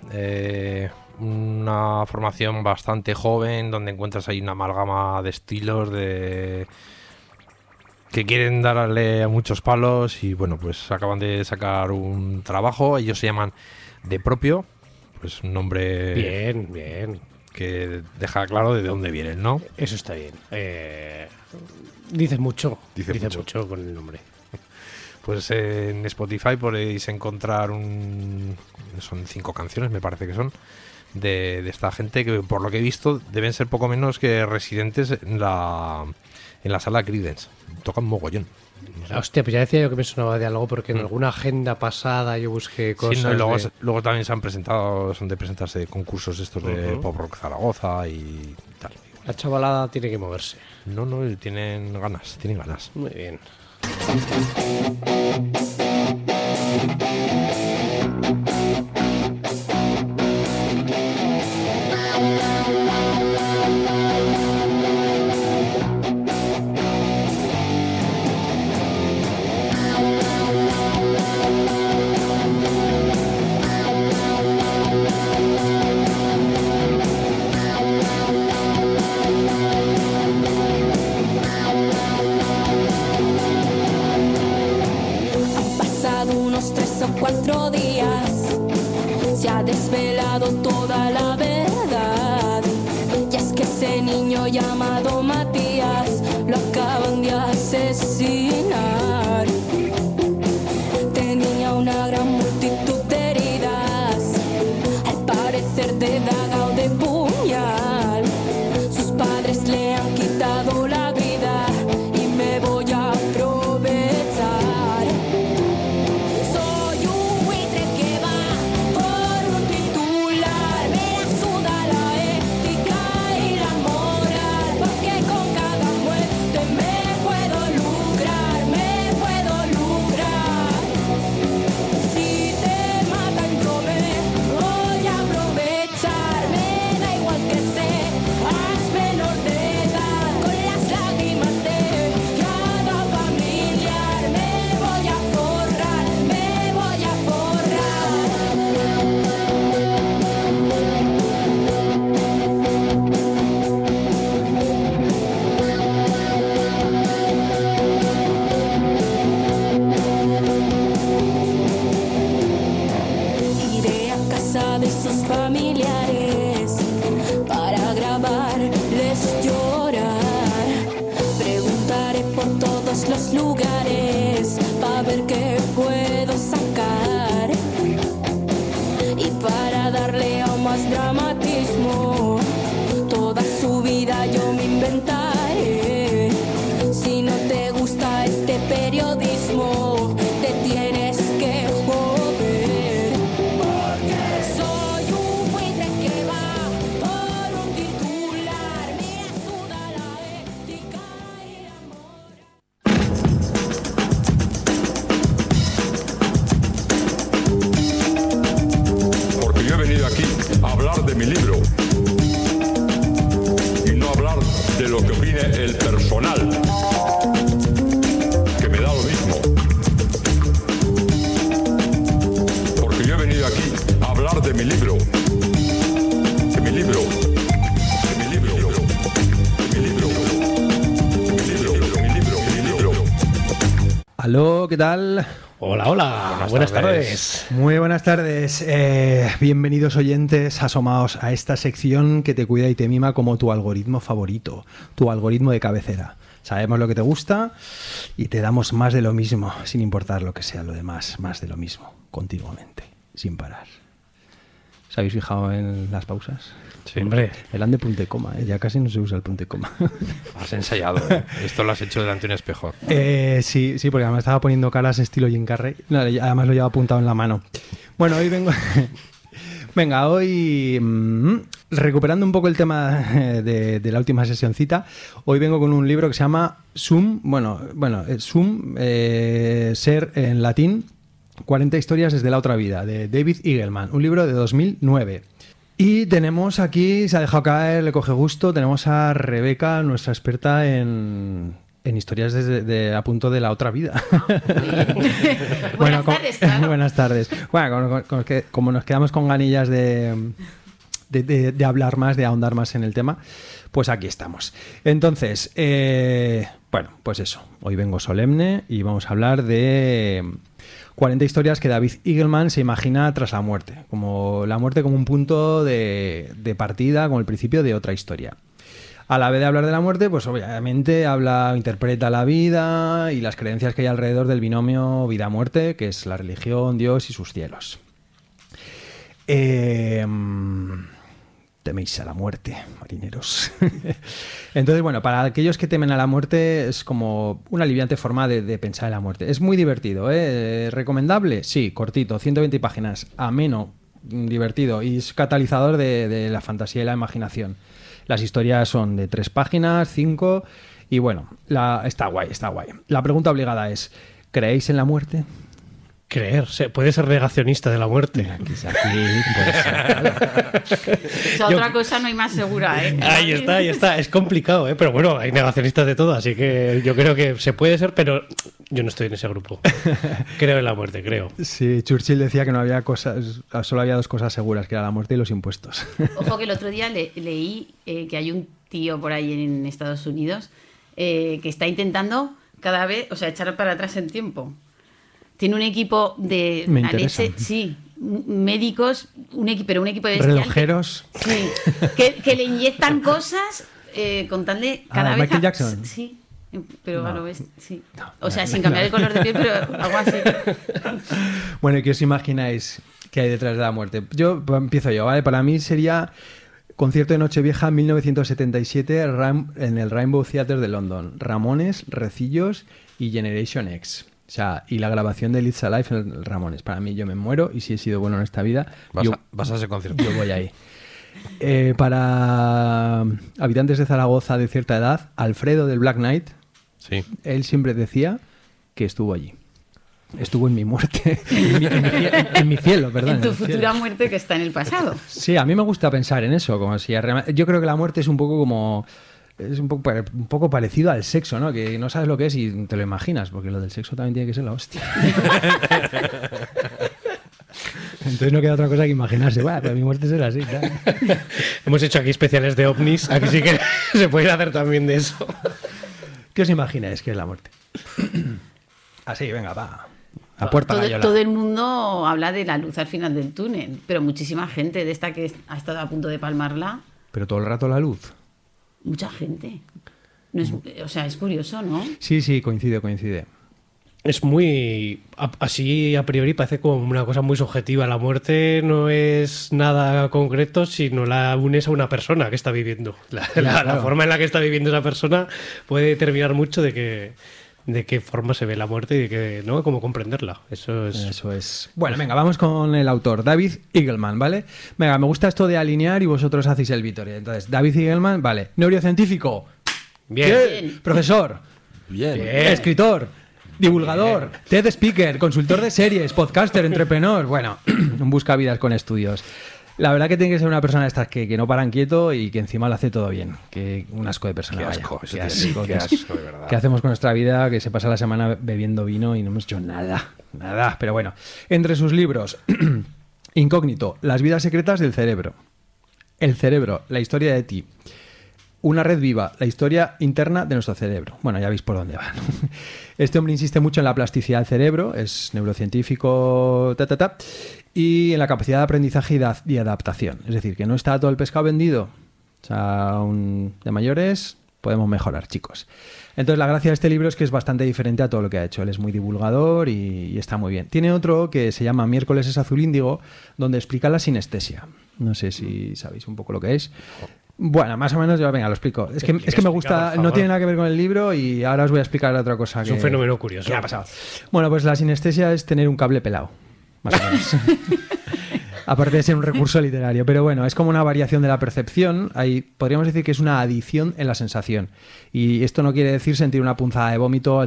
H: Una formación bastante joven donde encuentras ahí una amalgama de estilos que quieren darle a muchos palos y bueno, pues acaban de sacar un trabajo. Ellos se llaman De Propio, pues un nombre
G: Bien.
H: que deja claro de dónde vienen, ¿no?
G: Eso está bien. Dice mucho
H: mucho
G: con el nombre.
H: Pues en Spotify podéis encontrar son 5 canciones, me parece que son, de esta gente que por lo que he visto deben ser poco menos que residentes en la sala Creedence. Tocan mogollón. No sé.
G: Hostia, pues ya decía yo que me sonaba de algo porque en alguna agenda pasada yo busqué cosas.
H: Sí, no, y luego también se han presentado, son de presentarse concursos estos de Pop Rock Zaragoza y tal.
G: La chavalada tiene que moverse.
H: No, tienen ganas.
G: Muy bien.
N: 3 o 4 días se ha desvelado toda la verdad. Y es que ese niño llamado Matías lo acaban de asesinar. Tenía una gran multitud de heridas, al parecer de daga o de puñal. Sus padres le han quitado la vida y me voy a aprovechar. Soy un buitre que va por un titular, me la suda la ética y la moral, porque con cada muerte me puedo lucrar, me puedo lucrar. Si te matan yo me voy a aprovechar, me da igual que seas menor de edad, con las lágrimas de cada familiar me voy a forrar, me voy a forrar. Iré a casa de sus familiares para grabarles llorar. Preguntaré por todos los lugares para ver qué puedo sacar. Y para darle aún más dramatismo, toda su vida yo me inventaré. Si no te gusta este periodismo, te tienes que joder. Porque soy un buitre que va por un titular, me suda la ética y la
O: Porque yo he venido aquí a hablar de mi libro y no hablar de lo que opine el personal, que me da lo mismo. Porque yo he venido aquí a hablar de mi libro, de mi libro, de mi libro, de mi libro, de mi libro, de mi libro, de mi libro.
P: Aló, ¿qué tal?
G: Hola, hola, buenas tardes.
P: Muy buenas tardes. Bienvenidos oyentes asomados a esta sección que te cuida y te mima como tu algoritmo favorito, tu algoritmo de cabecera. Sabemos lo que te gusta y te damos más de lo mismo, sin importar lo que sea lo demás, más de lo mismo, continuamente, sin parar. ¿Os habéis fijado en las pausas?
H: Sí.
G: Hombre,
P: el ande punto y coma, ya casi no se usa el punto y coma.
H: Has ensayado, ¿eh? Esto lo has hecho delante de un espejo.
P: Sí, porque además estaba poniendo caras estilo Jim Carrey. No, además lo lleva apuntado en la mano. Bueno, hoy vengo... Venga, hoy recuperando un poco el tema de la última sesioncita, hoy vengo con un libro que se llama Sum, Ser en latín, 40 historias desde la otra vida, de David Eagleman, un libro de 2009. Y tenemos aquí, se ha dejado caer, le coge gusto, tenemos a Rebeca, nuestra experta en historias a punto de la otra vida.
Q: Buenas tardes, claro.
P: Buenas tardes. Bueno, como nos quedamos con ganillas de hablar más, de ahondar más en el tema, pues aquí estamos. Entonces, bueno, pues eso. Hoy vengo solemne y vamos a hablar de 40 historias que David Eagleman se imagina tras la muerte. Como la muerte como un punto de partida, como el principio de otra historia. A la vez de hablar de la muerte, pues obviamente interpreta la vida y las creencias que hay alrededor del binomio vida-muerte, que es la religión, Dios y sus cielos. Teméis a la muerte, marineros. Entonces, bueno, para aquellos que temen a la muerte es como una aliviante forma de pensar en la muerte. Es muy divertido, ¿eh? ¿Recomendable? Sí, cortito, 120 páginas, ameno, divertido y es catalizador de la fantasía y la imaginación. Las historias son de 3 páginas, 5 y bueno, está guay, está guay. La pregunta obligada es, ¿creéis en la muerte?
G: Creer, puede ser negacionista de la muerte.
P: Aquí puede ser.
Q: Es otra cosa, no hay más segura, ¿eh?
G: Ahí está, es complicado, ¿eh? Pero bueno, hay negacionistas de todo, así que yo creo que se puede ser, pero yo no estoy en ese grupo. Creo en la muerte, creo.
P: Sí, Churchill decía que no había cosas, solo había 2 cosas seguras, que era la muerte y los impuestos.
Q: Ojo que el otro día leí que hay un tío por ahí en Estados Unidos que está intentando cada vez, echar para atrás el tiempo. tiene un equipo de
P: Me
Q: la
P: interesa.
Q: leche, sí, médicos, pero un equipo de bestial.
P: Relojeros.
Q: Sí, que le inyectan cosas con tal de cada vez...
P: Michael Jackson.
Q: Sí, pero a lo ves, sí. O
P: no,
Q: sea,
P: no,
Q: sin cambiar
P: no.
Q: el color de piel, pero algo así.
P: Bueno, ¿y qué os imagináis que hay detrás de la muerte? Yo pues, empiezo yo, ¿vale? Para mí sería concierto de Nochevieja 1977 en el Rainbow Theatre de London. Ramones, Recillos y Generation X. O sea, y la grabación de It's Alive en el Ramones. Para mí, yo me muero y si he sido bueno en esta vida,
H: Vas a ese concierto.
P: yo voy ahí. Para habitantes de Zaragoza de cierta edad, Alfredo del Black Knight,
H: sí.
P: Él siempre decía que estuvo allí. Estuvo en mi muerte, en mi cielo, perdón.
Q: En tu
P: el cielo.
Q: futura muerte que está en el pasado.
P: Sí, a mí me gusta pensar en eso, como si yo creo que la muerte es un poco como un poco parecido al sexo, ¿no? Que no sabes lo que es y te lo imaginas, porque lo del sexo también tiene que ser la hostia. Entonces no queda otra cosa que imaginarse, bueno, pero mi muerte será así, claro.
G: Hemos hecho aquí especiales de ovnis, aquí sí que se puede hacer también de eso.
P: ¿Qué os imagináis que es la muerte? Así, venga, va. A puerta gallola.
Q: Todo el mundo habla de la luz al final del túnel, pero muchísima gente de esta que ha estado a punto de palmarla,
P: Pero todo el rato la luz.
Q: mucha gente. No es, o sea, es curioso, ¿no?
P: Sí, coincide.
G: Es muy... Así a priori parece como una cosa muy subjetiva. La muerte no es nada concreto, sino la unes a una persona que está viviendo. La forma en la que está viviendo esa persona puede determinar mucho de qué forma se ve la muerte y de qué, ¿no? Cómo comprenderla. Eso es.
P: Bueno, venga, vamos con el autor, David Eagleman, ¿vale? Venga, me gusta esto de alinear y vosotros hacéis el Vitoria. Entonces, David Eagleman, vale. Neurocientífico.
G: Bien.
P: Profesor.
H: Bien.
P: Escritor. Divulgador. TED Speaker. Consultor de series. Podcaster. Entrepreneur. Bueno, busca vidas con estudios. La verdad que tiene que ser una persona de estas que no paran quieto y que encima lo hace todo bien. Que un asco de persona.
H: Qué
P: vaya.
H: asco,
P: Qué asco,
H: qué asco, de verdad.
P: ¿Qué hacemos con nuestra vida? Que se pasa la semana bebiendo vino y no hemos hecho nada. Pero bueno, entre sus libros, Incógnito, las vidas secretas del cerebro. El cerebro, la historia de ti. Una red viva, la historia interna de nuestro cerebro. Bueno, ya veis por dónde va, ¿no? Este hombre insiste mucho en la plasticidad del cerebro, es neurocientífico, y en la capacidad de aprendizaje y adaptación. Es decir, que no está todo el pescado vendido. O sea, de mayores podemos mejorar, chicos. Entonces, la gracia de este libro es que es bastante diferente a todo lo que ha hecho. Él es muy divulgador y está muy bien. Tiene otro que se llama Miércoles es azul índigo, donde explica la sinestesia. No sé si sabéis un poco lo que es. Bueno, más o menos, venga, lo explico. Es que me gusta, no tiene nada que ver con el libro y ahora os voy a explicar otra cosa.
G: Es un fenómeno curioso.
P: ¿Qué ha pasado? Bueno, pues la sinestesia es tener un cable pelado, más o menos. Aparte de ser un recurso literario. Pero bueno, es como una variación de la percepción. Podríamos decir que es una adición en la sensación. Y esto no quiere decir sentir una punzada de vómito al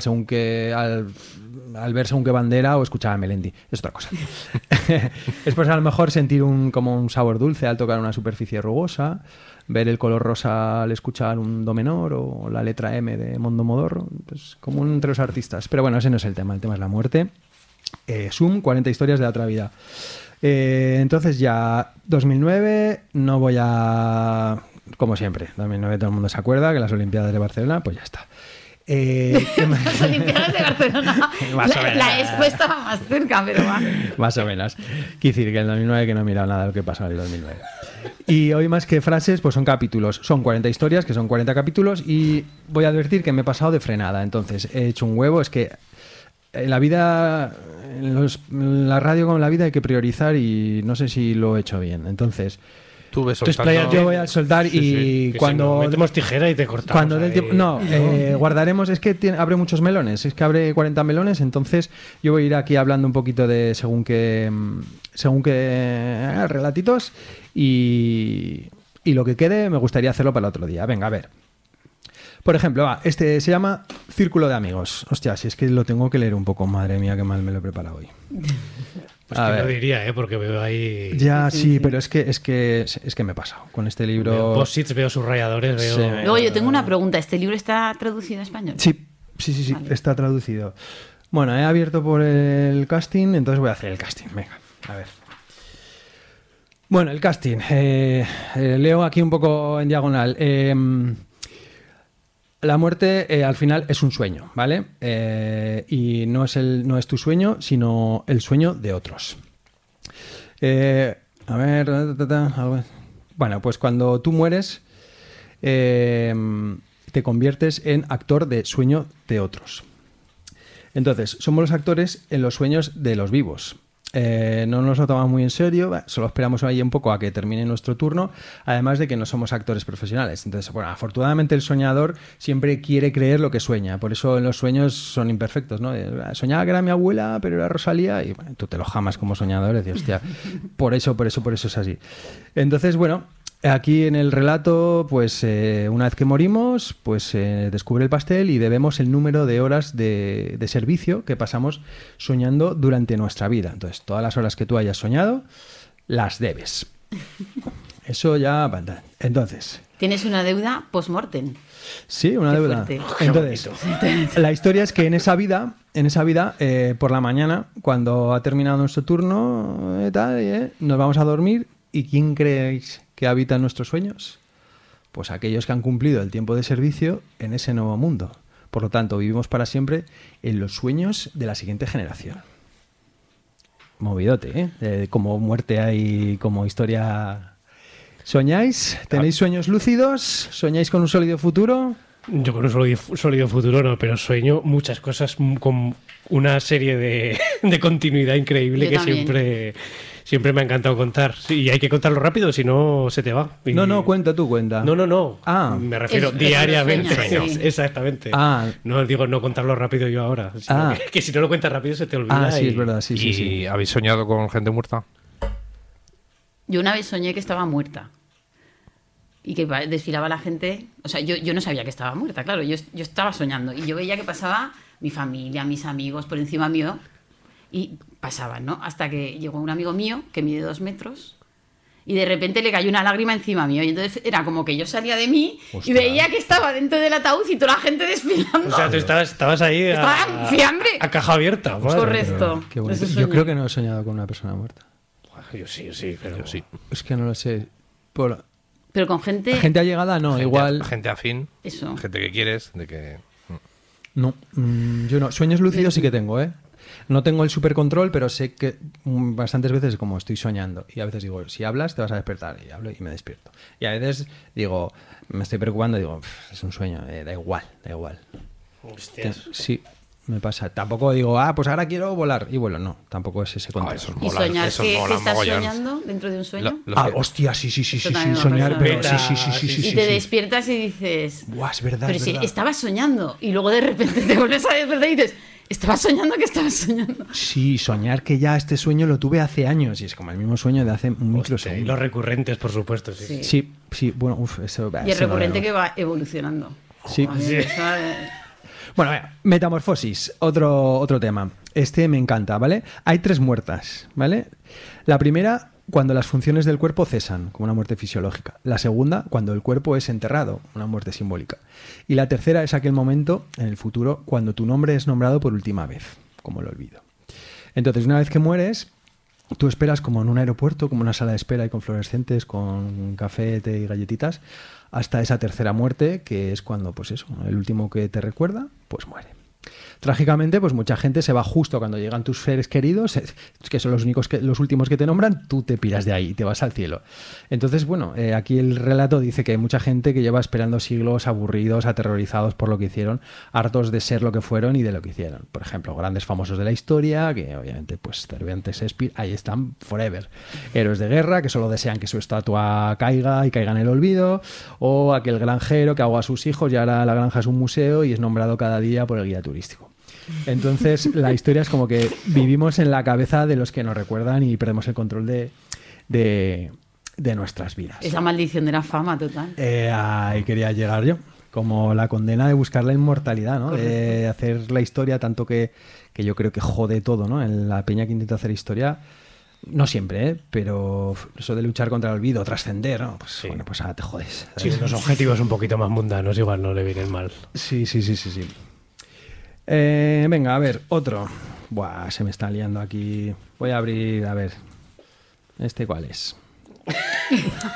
P: ver según qué bandera o escuchar a Melendi. Es otra cosa. Es pues a lo mejor sentir como un sabor dulce al tocar una superficie rugosa, ver el color rosa al escuchar un do menor o la letra M de Mondo Modorro. Pues común entre los artistas. Pero bueno, ese no es el tema. El tema es la muerte. Zoom, 40 historias de la otra vida. Entonces ya 2009 no voy a... Como siempre, 2009 todo el mundo se acuerda que las Olimpiadas de Barcelona, pues ya está.
Q: Las Olimpiadas de Barcelona la he expuesto más cerca, pero va.
P: Más o menos. Quiero decir que el 2009 que no he mirado nada de lo que pasó en el 2009. Y hoy más que frases, pues son capítulos. Son 40 historias, que son 40 capítulos, y voy a advertir que me he pasado de frenada. Entonces he hecho un huevo, es que en la vida, en la radio como en la vida hay que priorizar y no sé si lo he hecho bien. Entonces,
H: tú ves soltando.
P: Yo voy a soltar y cuando...
G: Si metemos tijera y te cortamos.
P: Cuando del tiempo, guardaremos, es que abre muchos melones, es que abre 40 melones, entonces yo voy a ir aquí hablando un poquito de según qué relatitos y lo que quede me gustaría hacerlo para el otro día. Venga, a ver. Por ejemplo, este se llama Círculo de Amigos. Hostia, si es que lo tengo que leer un poco. Madre mía, qué mal me lo he preparado hoy.
G: Pues que lo diría, porque veo ahí...
P: Ya, sí, pero es que me he pasado. Con este libro...
G: Veo post-its, veo subrayadores, veo...
P: Sí.
Q: Luego yo tengo una pregunta. ¿Este libro está traducido a español?
P: Sí,
Q: Vale.
P: está traducido. Bueno, he abierto por el casting, entonces voy a hacer el casting. Venga, a ver. Bueno, el casting. Leo aquí un poco en diagonal. la muerte al final es un sueño, ¿vale? Y no es tu sueño, sino el sueño de otros. A ver... Bueno, pues cuando tú mueres, te conviertes en actor de sueño de otros. Entonces, somos los actores en los sueños de los vivos. No nos lo tomamos muy en serio, solo esperamos ahí un poco a que termine nuestro turno, además de que no somos actores profesionales. Entonces, bueno, afortunadamente el soñador siempre quiere creer lo que sueña, por eso en los sueños son imperfectos, ¿no? Soñaba que era mi abuela, pero era Rosalía, y bueno, tú te lo jamas como soñador y dices, hostia, por eso es así. Entonces, bueno, aquí en el relato, pues una vez que morimos, pues descubre el pastel y debemos el número de horas de servicio que pasamos soñando durante nuestra vida. Entonces, todas las horas que tú hayas soñado, las debes. Eso ya... Entonces...
Q: Tienes una deuda post-mortem.
P: Sí, una deuda.
Q: Fuerte.
P: Entonces, la historia es que en esa vida, por la mañana, cuando ha terminado nuestro turno, nos vamos a dormir. ¿Y quién creéis que habita en nuestros sueños? Pues aquellos que han cumplido el tiempo de servicio en ese nuevo mundo. Por lo tanto, vivimos para siempre en los sueños de la siguiente generación. Movidote, ¿eh? Como muerte hay, como historia... ¿Soñáis? ¿Tenéis sueños lúcidos? ¿Soñáis con un sólido futuro?
G: Yo con un sólido futuro no, pero sueño muchas cosas con una serie de continuidad increíble. Yo que también. Siempre me ha encantado contar. Sí, y hay que contarlo rápido, si no se te va. Y...
P: No, cuenta.
G: No. Me refiero diariamente.
Q: Sí.
G: Exactamente. No digo no contarlo rápido yo ahora. Sino que si no lo cuentas rápido se te olvida.
P: Sí, es verdad. Sí.
H: ¿Habéis soñado con gente muerta?
Q: Yo una vez soñé que estaba muerta. Y que desfilaba la gente. O sea, yo no sabía que estaba muerta, claro. Yo estaba soñando. Y yo veía que pasaba mi familia, mis amigos por encima mío. Y pasaban, ¿no? Hasta que llegó un amigo mío que mide 2 metros y de repente le cayó una lágrima encima mío. Y entonces era como que yo salía de mí y veía que estaba dentro del ataúd y toda la gente desfilando.
G: O sea, tú estabas ahí
Q: estaba fiambre.
G: A caja abierta.
Q: Madre. Correcto.
P: Qué bonito. Yo creo que no he soñado con una persona muerta.
G: Yo sí, pero... Yo sí.
P: Es que no lo sé.
Q: Pero con gente...
P: Gente allegada no, igual...
H: Gente afín.
Q: Eso.
H: Gente que quieres, de que...
P: No, yo no. Sueños lúcidos sí que tengo, ¿eh? No tengo el supercontrol, pero sé que bastantes veces como estoy soñando. Y a veces digo, si hablas te vas a despertar. Y hablo y me despierto. Y a veces digo, me estoy preocupando y digo, es un sueño, da igual.
G: Hostias.
P: Sí, me pasa. Tampoco digo, pues ahora quiero volar. Y vuelo, no, tampoco es ese contexto.
Q: ¿Y soñar que estás soñando dentro de un sueño?
P: Hostia, sí, soñar, pero sí.
Q: Y te despiertas y dices...
P: Buah, es verdad,
Q: pero si estabas soñando y luego de repente te vuelves a despertar y dices... ¿Estabas soñando que estabas soñando?
P: Sí, soñar que ya este sueño lo tuve hace años y es como el mismo sueño de hace un microsegundo.
G: Y los recurrentes, por supuesto, sí.
P: Sí, bueno, eso...
Q: Y el recurrente que va evolucionando.
P: Sí. Bueno, metamorfosis, otro tema. Este me encanta, ¿vale? Hay 3 muertas, ¿vale? La primera, cuando las funciones del cuerpo cesan, como una muerte fisiológica. La segunda, cuando el cuerpo es enterrado, una muerte simbólica. Y la tercera es aquel momento, en el futuro, cuando tu nombre es nombrado por última vez, como el olvido. Entonces, una vez que mueres, tú esperas como en un aeropuerto, como una sala de espera y con fluorescentes, con café, té y galletitas, hasta esa tercera muerte, que es cuando, pues eso, el último que te recuerda, pues muere. Trágicamente, pues mucha gente se va justo cuando llegan tus seres queridos, que son los últimos que te nombran, tú te piras de ahí y te vas al cielo. Entonces, bueno, aquí el relato dice que hay mucha gente que lleva esperando siglos, aburridos, aterrorizados por lo que hicieron, hartos de ser lo que fueron y de lo que hicieron. Por ejemplo, grandes famosos de la historia, que obviamente, pues Cervantes, Shakespeare, ahí están forever. Héroes de guerra, que solo desean que su estatua caiga y caiga en el olvido, o aquel granjero que ahogó a sus hijos y ahora la granja es un museo y es nombrado cada día por el guía turístico. Entonces la historia es como que vivimos en la cabeza de los que nos recuerdan y perdemos el control de nuestras vidas.
Q: Esa maldición de la fama total.
P: Ahí quería llegar yo, como la condena de buscar la inmortalidad, ¿no? De hacer la historia, tanto que yo creo que jode todo, ¿no? En la peña que intenta hacer historia, no siempre, pero eso de luchar contra el olvido, trascender, ¿no? Pues sí. Bueno, pues ahora te jodes.
G: Sí, los objetivos un poquito más mundanos igual no le vienen mal.
P: Sí. Venga, a ver, otro. Buah, se me está liando aquí. Voy a abrir, a ver. ¿Este cuál es?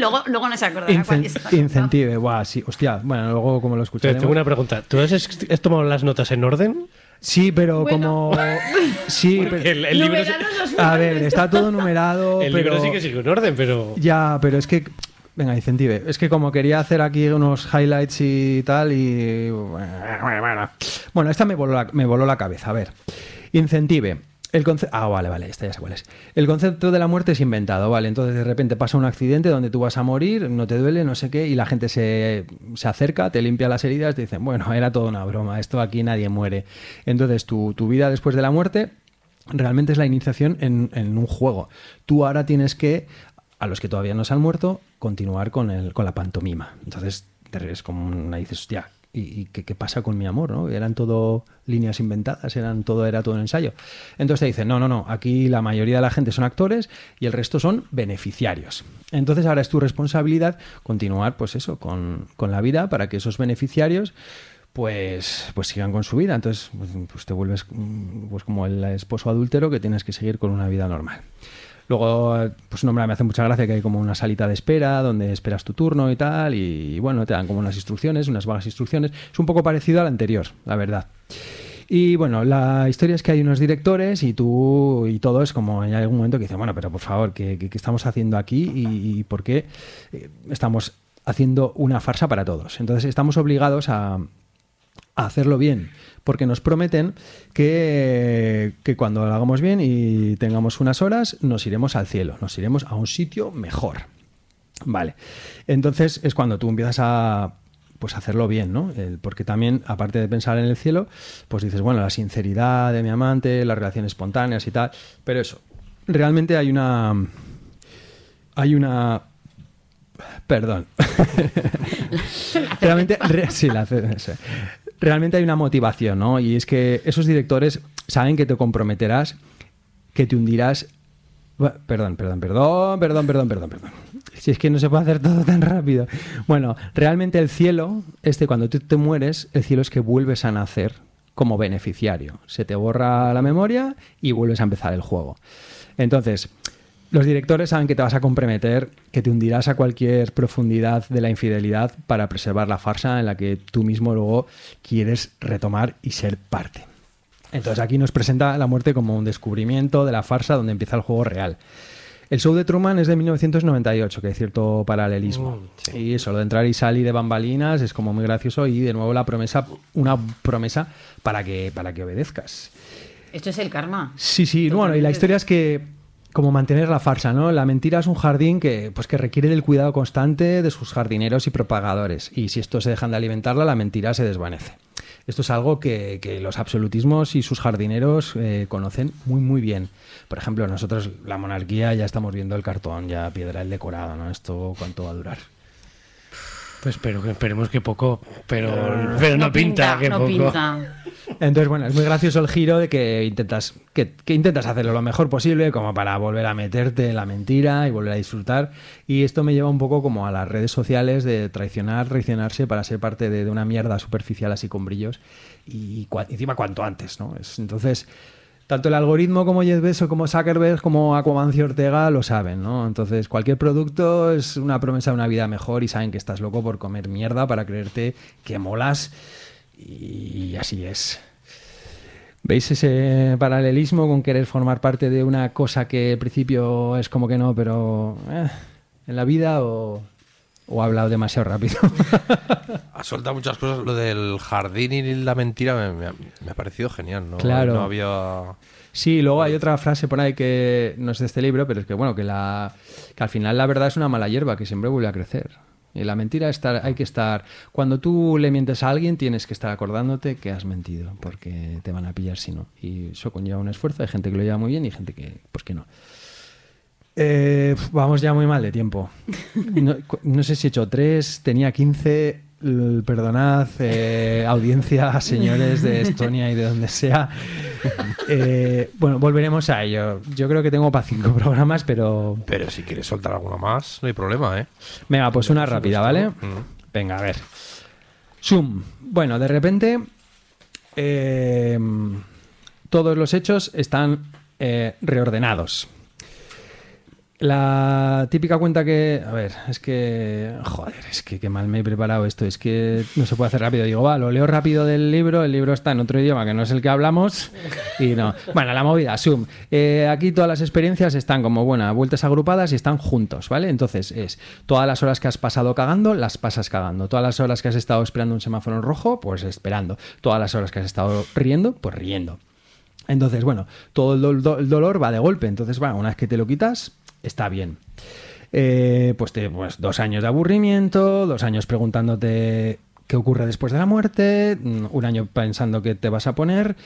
Q: luego no se acordará cuál es.
P: Incentive, guau, sí, hostia. Bueno, luego como lo escucharemos.
G: Tengo una pregunta. ¿Tú has tomado las notas en orden?
P: Sí, pero
Q: Bueno.
P: como... Sí,
G: Porque
P: pero...
G: el libro...
P: A ver, está todo numerado,
G: El
P: pero...
G: libro sí que sigue en orden, pero...
P: Ya, pero es que... Venga, incentive. Es que como quería hacer aquí unos highlights y tal y... Bueno, esta me voló la cabeza. A ver. Incentive. Vale, esta ya sé cuál es. El concepto de la muerte es inventado, ¿vale? Entonces de repente pasa un accidente donde tú vas a morir, no te duele, no sé qué, y la gente se acerca, te limpia las heridas, te dicen, bueno, era toda una broma, esto aquí nadie muere. Entonces tu vida después de la muerte realmente es la iniciación en un juego. Tú ahora tienes que, a los que todavía no se han muerto, continuar con la pantomima. Entonces es como una dices, hostia, ¿y qué pasa con mi amor? ¿No? Eran todo líneas inventadas, era todo un ensayo. Entonces te dicen, no, aquí la mayoría de la gente son actores y el resto son beneficiarios. Entonces ahora es tu responsabilidad continuar, pues eso, con la vida para que esos beneficiarios pues sigan con su vida. Entonces pues te vuelves pues como el esposo adúltero que tienes que seguir con una vida normal. Luego, pues me hace mucha gracia que hay como una salita de espera donde esperas tu turno y tal, y bueno, te dan como unas instrucciones, unas vagas instrucciones. Es un poco parecido al anterior, la verdad. Y bueno, la historia es que hay unos directores y todo es como hay algún momento que dice, bueno, pero por favor, ¿qué estamos haciendo aquí y por qué estamos haciendo una farsa para todos? Entonces estamos obligados a hacerlo bien, porque nos prometen que cuando lo hagamos bien y tengamos unas horas, nos iremos al cielo, nos iremos a un sitio mejor. Vale. Entonces es cuando tú empiezas a hacerlo bien, ¿no? Porque también, aparte de pensar en el cielo, pues dices, bueno, la sinceridad de mi amante, las relaciones espontáneas y tal, pero eso, realmente hay una... Perdón. Realmente hay una motivación, ¿no? Y es que esos directores saben que te comprometerás, que te hundirás... Perdón. Si es que no se puede hacer todo tan rápido. Bueno, realmente el cielo, cuando tú te mueres, el cielo es que vuelves a nacer como beneficiario. Se te borra la memoria y vuelves a empezar el juego. Entonces, los directores saben que te vas a comprometer, que te hundirás a cualquier profundidad de la infidelidad para preservar la farsa en la que tú mismo luego quieres retomar y ser parte. Entonces aquí nos presenta la muerte como un descubrimiento de la farsa donde empieza el juego real. El show de Truman es de 1998, que hay cierto paralelismo. Sí. Y eso, lo de entrar y salir de bambalinas es como muy gracioso y de nuevo una promesa para que obedezcas.
Q: Esto es el karma.
P: Sí, bueno, y la historia es que como mantener la farsa, ¿no? La mentira es un jardín que requiere del cuidado constante de sus jardineros y propagadores. Y si estos se dejan de alimentarla, la mentira se desvanece. Esto es algo que los absolutismos y sus jardineros conocen muy, muy bien. Por ejemplo, nosotros, la monarquía, ya estamos viendo el cartón, ya piedra el decorado, ¿no? ¿Esto cuánto va a durar?
G: Pues esperemos que poco, pero no pinta que poco.
Q: Pinta.
P: Entonces, bueno, es muy gracioso el giro de que intentas hacerlo lo mejor posible como para volver a meterte en la mentira y volver a disfrutar. Y esto me lleva un poco como a las redes sociales de traicionarse para ser parte de una mierda superficial así con brillos y encima cuanto antes, ¿no? Entonces, tanto el algoritmo como Jeff Bezos, como Zuckerberg, como Aquamancio Ortega lo saben, ¿no? Entonces, cualquier producto es una promesa de una vida mejor y saben que estás loco por comer mierda para creerte que molas y así es. ¿Veis ese paralelismo con querer formar parte de una cosa que al principio es como que no, pero en la vida o ha hablado demasiado rápido?
H: Ha soltado muchas cosas. Lo del jardín y la mentira me ha parecido genial, ¿no?
P: Claro.
H: No había...
P: Sí, luego hay otra frase por ahí que no es de este libro, pero es que bueno, que al final la verdad es una mala hierba que siempre vuelve a crecer. Y la mentira hay que estar... Cuando tú le mientes a alguien tienes que estar acordándote que has mentido, porque te van a pillar si no. Y eso conlleva un esfuerzo. Hay gente que lo lleva muy bien y gente que pues que no. Vamos ya muy mal de tiempo. No sé si he hecho 3, tenía 15... Perdonad, audiencia, señores de Estonia y de donde sea. Bueno, volveremos a ello. Yo creo que tengo para 5 programas, pero...
H: Pero si quieres soltar alguna más, no hay problema, ¿eh?
P: Venga, pues una rápida, ¿vale? Venga, a ver. Zoom. Bueno, de repente todos los hechos están reordenados. La típica cuenta que... A ver, es que... Joder, es que qué mal me he preparado esto. Es que no se puede hacer rápido. Digo, va, lo leo rápido del libro. El libro está en otro idioma que no es el que hablamos. Y no. Bueno, la movida, Zoom. Aquí todas las experiencias están como, vueltas agrupadas y están juntos, ¿vale? Entonces es todas las horas que has pasado cagando, las pasas cagando. Todas las horas que has estado esperando un semáforo en rojo, pues esperando. Todas las horas que has estado riendo, pues riendo. Entonces, bueno, todo el dolor va de golpe. Entonces, bueno, una vez que te lo quitas... Está bien. Pues 2 años de aburrimiento, 2 años preguntándote qué ocurre después de la muerte, 1 año pensando qué te vas a poner,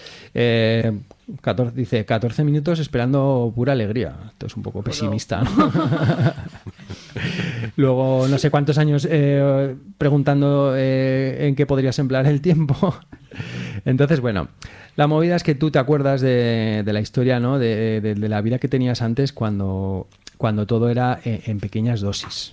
P: 14 minutos esperando pura alegría. Esto es un poco pesimista, ¿no? Luego no sé cuántos años preguntando en qué podrías emplear el tiempo. Entonces, bueno, la movida es que tú te acuerdas de la historia, ¿no? De la vida que tenías antes cuando todo era en pequeñas dosis.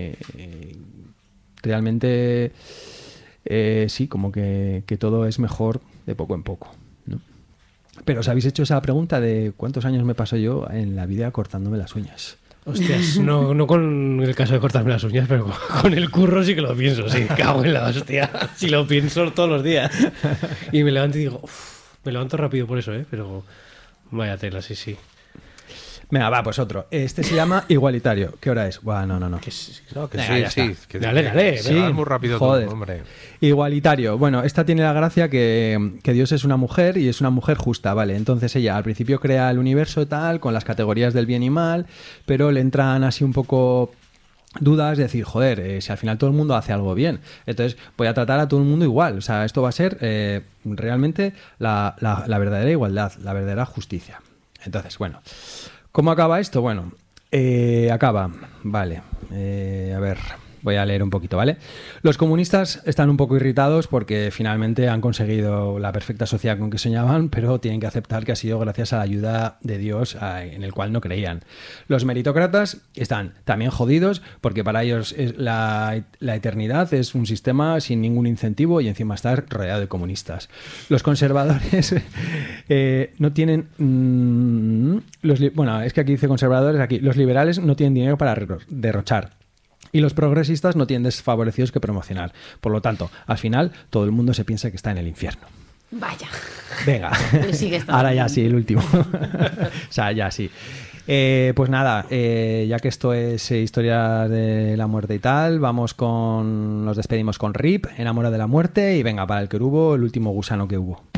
P: Realmente, sí, como que todo es mejor de poco en poco, ¿no? Pero os habéis hecho esa pregunta de cuántos años me paso yo en la vida cortándome las uñas.
G: Hostias, no con el caso de cortarme las uñas, pero con el curro sí que lo pienso, sí, cago en la hostia. Si lo pienso todos los días. Y me levanto y digo, me levanto rápido por eso, pero vaya tela, sí.
P: Venga, va, pues otro. Este se llama Igualitario. ¿Qué hora es? Bueno, no.
H: Que
P: Venga,
H: sí. Que
G: dale.
H: Sí, muy rápido
P: joder.
H: todo, hombre.
P: Igualitario. Bueno, esta tiene la gracia que Dios es una mujer y es una mujer justa, ¿vale? Entonces ella al principio crea el universo tal, con las categorías del bien y mal, pero le entran así un poco dudas de decir, joder, si al final todo el mundo hace algo bien, entonces voy a tratar a todo el mundo igual. O sea, esto va a ser realmente la verdadera igualdad, la verdadera justicia. Entonces, bueno... ¿Cómo acaba esto? Bueno, acaba, vale, a ver, voy a leer un poquito, ¿vale? Los comunistas están un poco irritados porque finalmente han conseguido la perfecta sociedad con que soñaban, pero tienen que aceptar que ha sido gracias a la ayuda de Dios en el cual no creían. Los meritócratas están también jodidos porque para ellos la eternidad es un sistema sin ningún incentivo y encima estar rodeado de comunistas. Los conservadores no tienen... bueno, es que aquí dice conservadores, aquí los liberales no tienen dinero para derrochar. Y los progresistas no tienen desfavorecidos que promocionar. Por lo tanto, al final, todo el mundo se piensa que está en el infierno.
Q: Vaya.
P: Venga.
Q: Sigue
P: Ahora ya sí, el último. O sea, ya sí. Pues nada, ya que esto es historia de la muerte y tal, nos despedimos con RIP, Enamora de la muerte, y venga, para el querubo, el último gusano que hubo.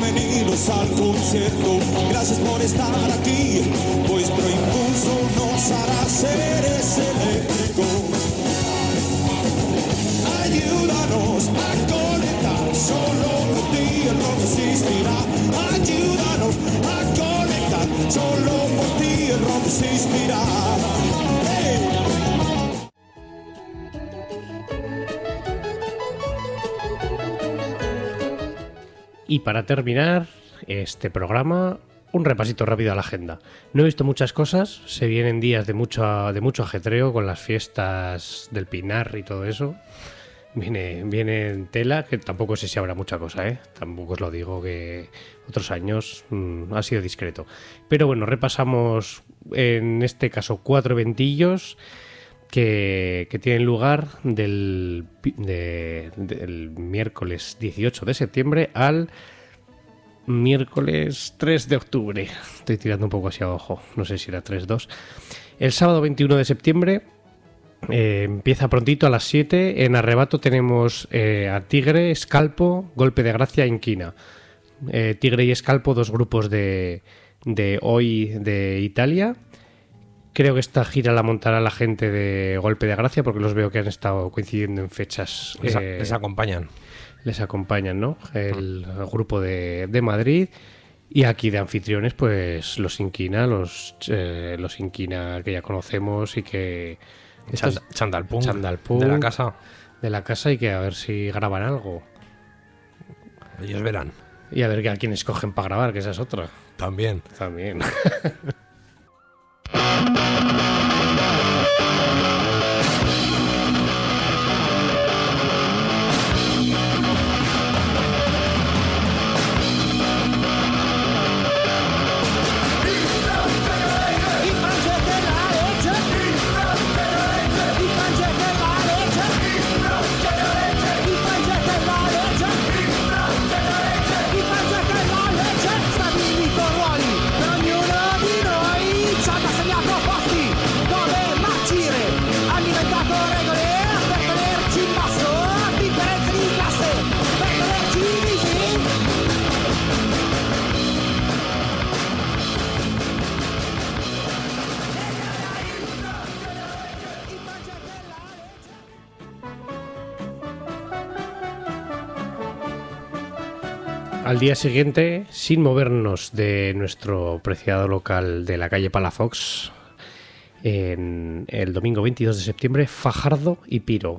I: bienvenidos al concierto. Gracias por estar aquí. Vuestro impulso nos hará seres eléctricos. Ayúdanos a conectar, solo por ti el rock se inspira. Ayúdanos a conectar, solo por ti el rock se inspira. ¡Hey!
G: Y para terminar este programa, un repasito rápido a la agenda. No he visto muchas cosas, se vienen días de mucho ajetreo con las fiestas del Pinar y todo eso. Viene en tela, que tampoco sé si habrá mucha cosa, ¿eh? Tampoco os lo digo que otros años ha sido discreto. Pero bueno, repasamos en este caso 4 eventillos que tienen lugar del miércoles 18 de septiembre al miércoles 3 de octubre. Estoy tirando un poco hacia abajo, no sé si era 3-2. El sábado 21 de septiembre empieza prontito a las 7. En Arrebato tenemos a Tigre, Scalpo, Golpe de Gracia e Inquina. Tigre y Scalpo, 2 grupos de hoy de Italia. Creo que esta gira la montará la gente de Golpe de Gracia porque los veo que han estado coincidiendo en fechas.
H: Les acompañan.
G: Les acompañan, ¿no? El grupo de Madrid. Y aquí de anfitriones, pues los Inquina, los Inquina que ya conocemos y que...
H: Chandalpunk,
G: de la casa y que a ver si graban algo.
H: Ellos verán.
G: Y a ver a quién escogen para grabar, que esa es otra.
H: También.
G: Al día siguiente, sin movernos de nuestro preciado local de la calle Palafox, en el domingo 22 de septiembre, Fajardo y Piro.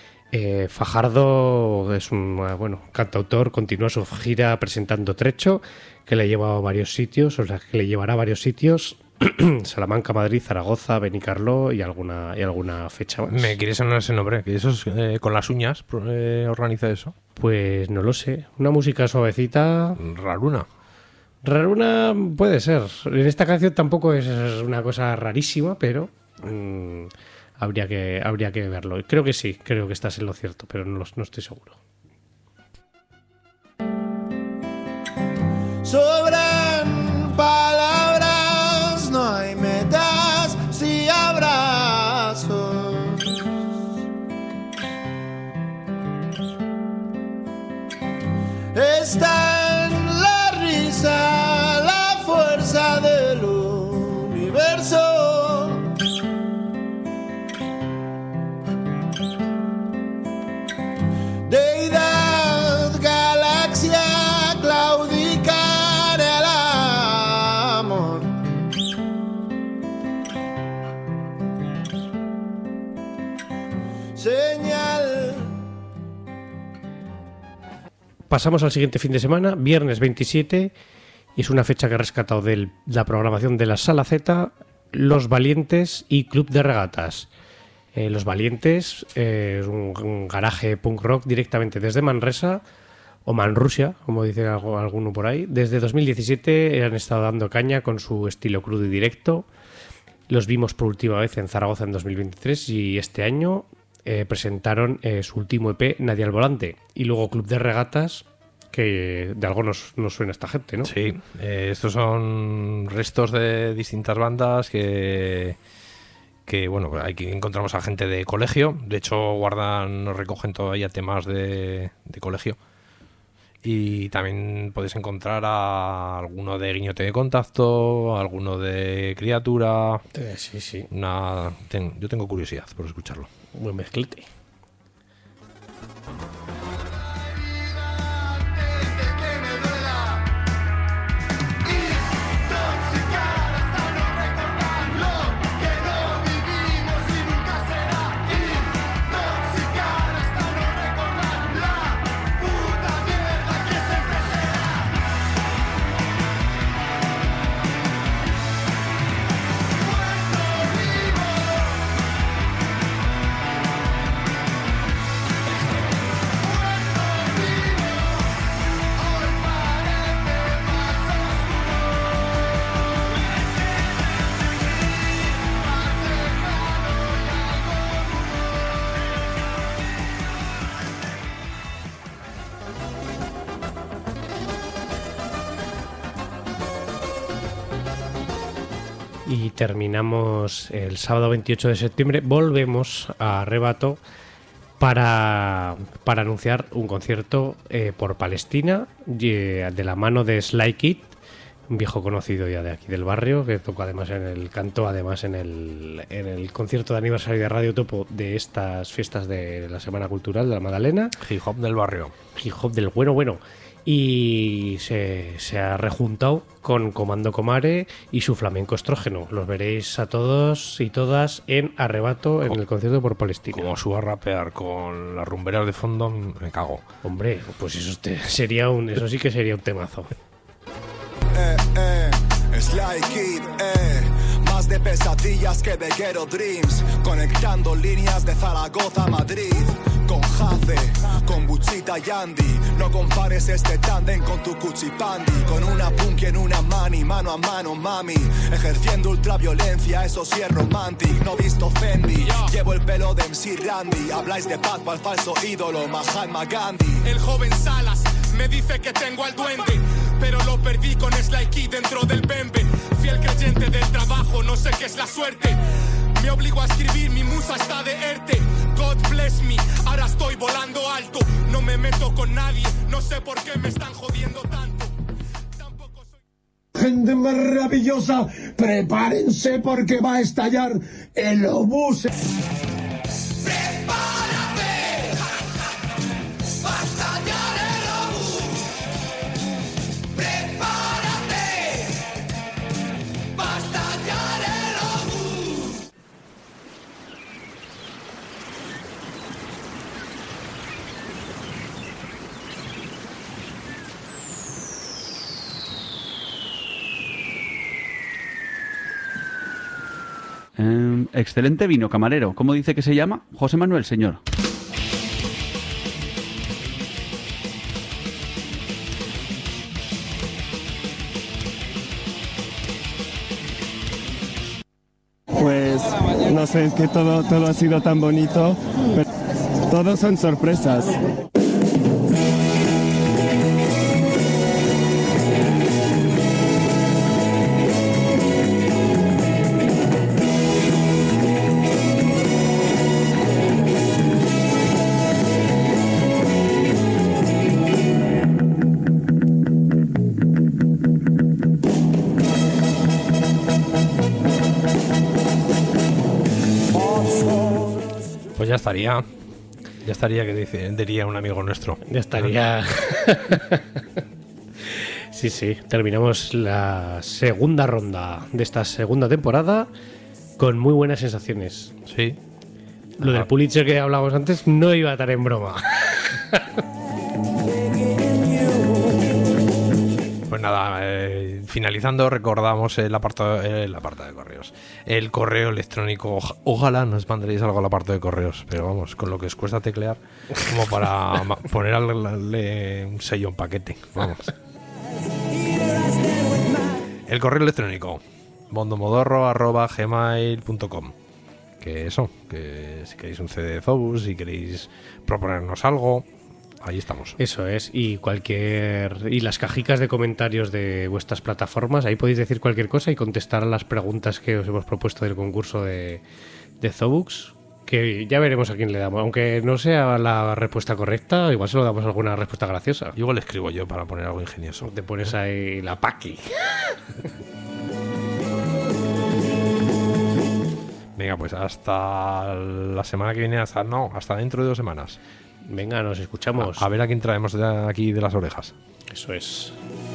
G: Fajardo es un cantautor, continúa su gira presentando Trecho, que le lleva a varios sitios, o sea, que le llevará a varios sitios, Salamanca, Madrid, Zaragoza, Benicarló y alguna fecha más.
H: ¿Me quieres sonar ese nombre? ¿Que eso es con las uñas organiza eso?
G: Pues no lo sé. Una música suavecita. Raruna puede ser. En esta canción tampoco es una cosa rarísima, pero habría que verlo. Creo que sí, creo que estás en lo cierto, pero no estoy seguro.
M: Sobran palabras, no hay metas, sí abrazos. Está en la risa, la fuerza del universo. Deidad, galaxia, claudicar el amor. Señal.
G: Pasamos al siguiente fin de semana, viernes 27, y es una fecha que he rescatado de la programación de la Sala Z, Los Valientes y Club de Regatas. Los Valientes es un garaje punk rock directamente desde Manresa, o Manrusia, como dice alguno por ahí. Desde 2017 han estado dando caña con su estilo crudo y directo. Los vimos por última vez en Zaragoza en 2023 y este año presentaron su último EP, Nadie al Volante. Y luego Club de Regatas, que de algo nos suena esta gente, ¿no?
H: Sí, estos son restos de distintas bandas que bueno, aquí encontramos a gente de colegio. De hecho, recogen todavía temas de colegio. Y también podéis encontrar a alguno de Guiñote de Contacto, a alguno de Criatura.
G: Sí.
H: Yo tengo curiosidad por escucharlo.
G: Buen mezclete. Y terminamos el sábado 28 de septiembre. Volvemos a Arrebato para anunciar un concierto por Palestina de la mano de Sly Kid, un viejo conocido ya de aquí del barrio, que tocó además en el concierto de aniversario de Radio Topo de estas fiestas de la Semana Cultural de la Magdalena.
H: Hip hop del barrio.
G: Hip hop del bueno. Y se ha rejuntado con Comando Comare y su flamenco estrógeno. Los veréis a todos y todas en Arrebato en el concierto por Palestina.
H: Como suba a rapear con las rumberas de fondo, me cago.
G: Hombre, pues eso sí que sería un temazo.
R: Sly Kid, más de pesadillas que de Ghetto Dreams, conectando líneas de Zaragoza a Madrid. Con Jace, con Buchita y Andy, no compares este tándem con tu cuchipandi. Con una punky en una mani, mano a mano mami, ejerciendo ultraviolencia, eso sí es romantic. No visto Fendi, llevo el pelo de MC Randy. Habláis de paz para el falso ídolo Mahatma Gandhi.
S: El joven Salas me dice que tengo al duende, pero lo perdí con Sly Kid dentro del Bembe. Fiel creyente del trabajo, no sé qué es la suerte. Me obligo a escribir, mi musa está de ERTE. God bless me, ahora estoy volando alto. No me meto con nadie, no sé por qué me están jodiendo tanto.
M: Gente maravillosa, prepárense porque va a estallar el obús.
T: Excelente vino, camarero. ¿Cómo dice que se llama? José Manuel, señor.
U: Pues no sé, es que todo ha sido tan bonito, pero todos son sorpresas.
H: Ya estaría que diría un amigo nuestro.
G: Ya estaría. Sí, terminamos la segunda ronda de esta segunda temporada con muy buenas sensaciones.
H: Sí.
G: Lo del Pulitzer que hablábamos antes no iba a estar en broma.
H: Pues nada, finalizando recordamos el apartado de correos. El correo electrónico, ojalá nos mandéis algo al apartado de correos, pero vamos, con lo que os cuesta teclear, como para ponerle un sello en paquete, vamos. El correo electrónico, bondomodorro@gmail.com. Que eso, que si queréis un CD de Zobus, si queréis proponernos algo, ahí estamos.
G: Eso es, y las cajicas de comentarios de vuestras plataformas, ahí podéis decir cualquier cosa y contestar a las preguntas que os hemos propuesto del concurso de Zobux, Que ya veremos a quién le damos. Aunque no sea la respuesta correcta, igual se lo damos alguna respuesta graciosa.
H: Igual le escribo yo para poner algo ingenioso.
G: Te pones ahí la paqui.
H: Venga, pues hasta la semana que viene, hasta dentro de 2 semanas.
G: Venga, nos escuchamos.
H: A ver a quién traemos de aquí de las orejas.
G: Eso es.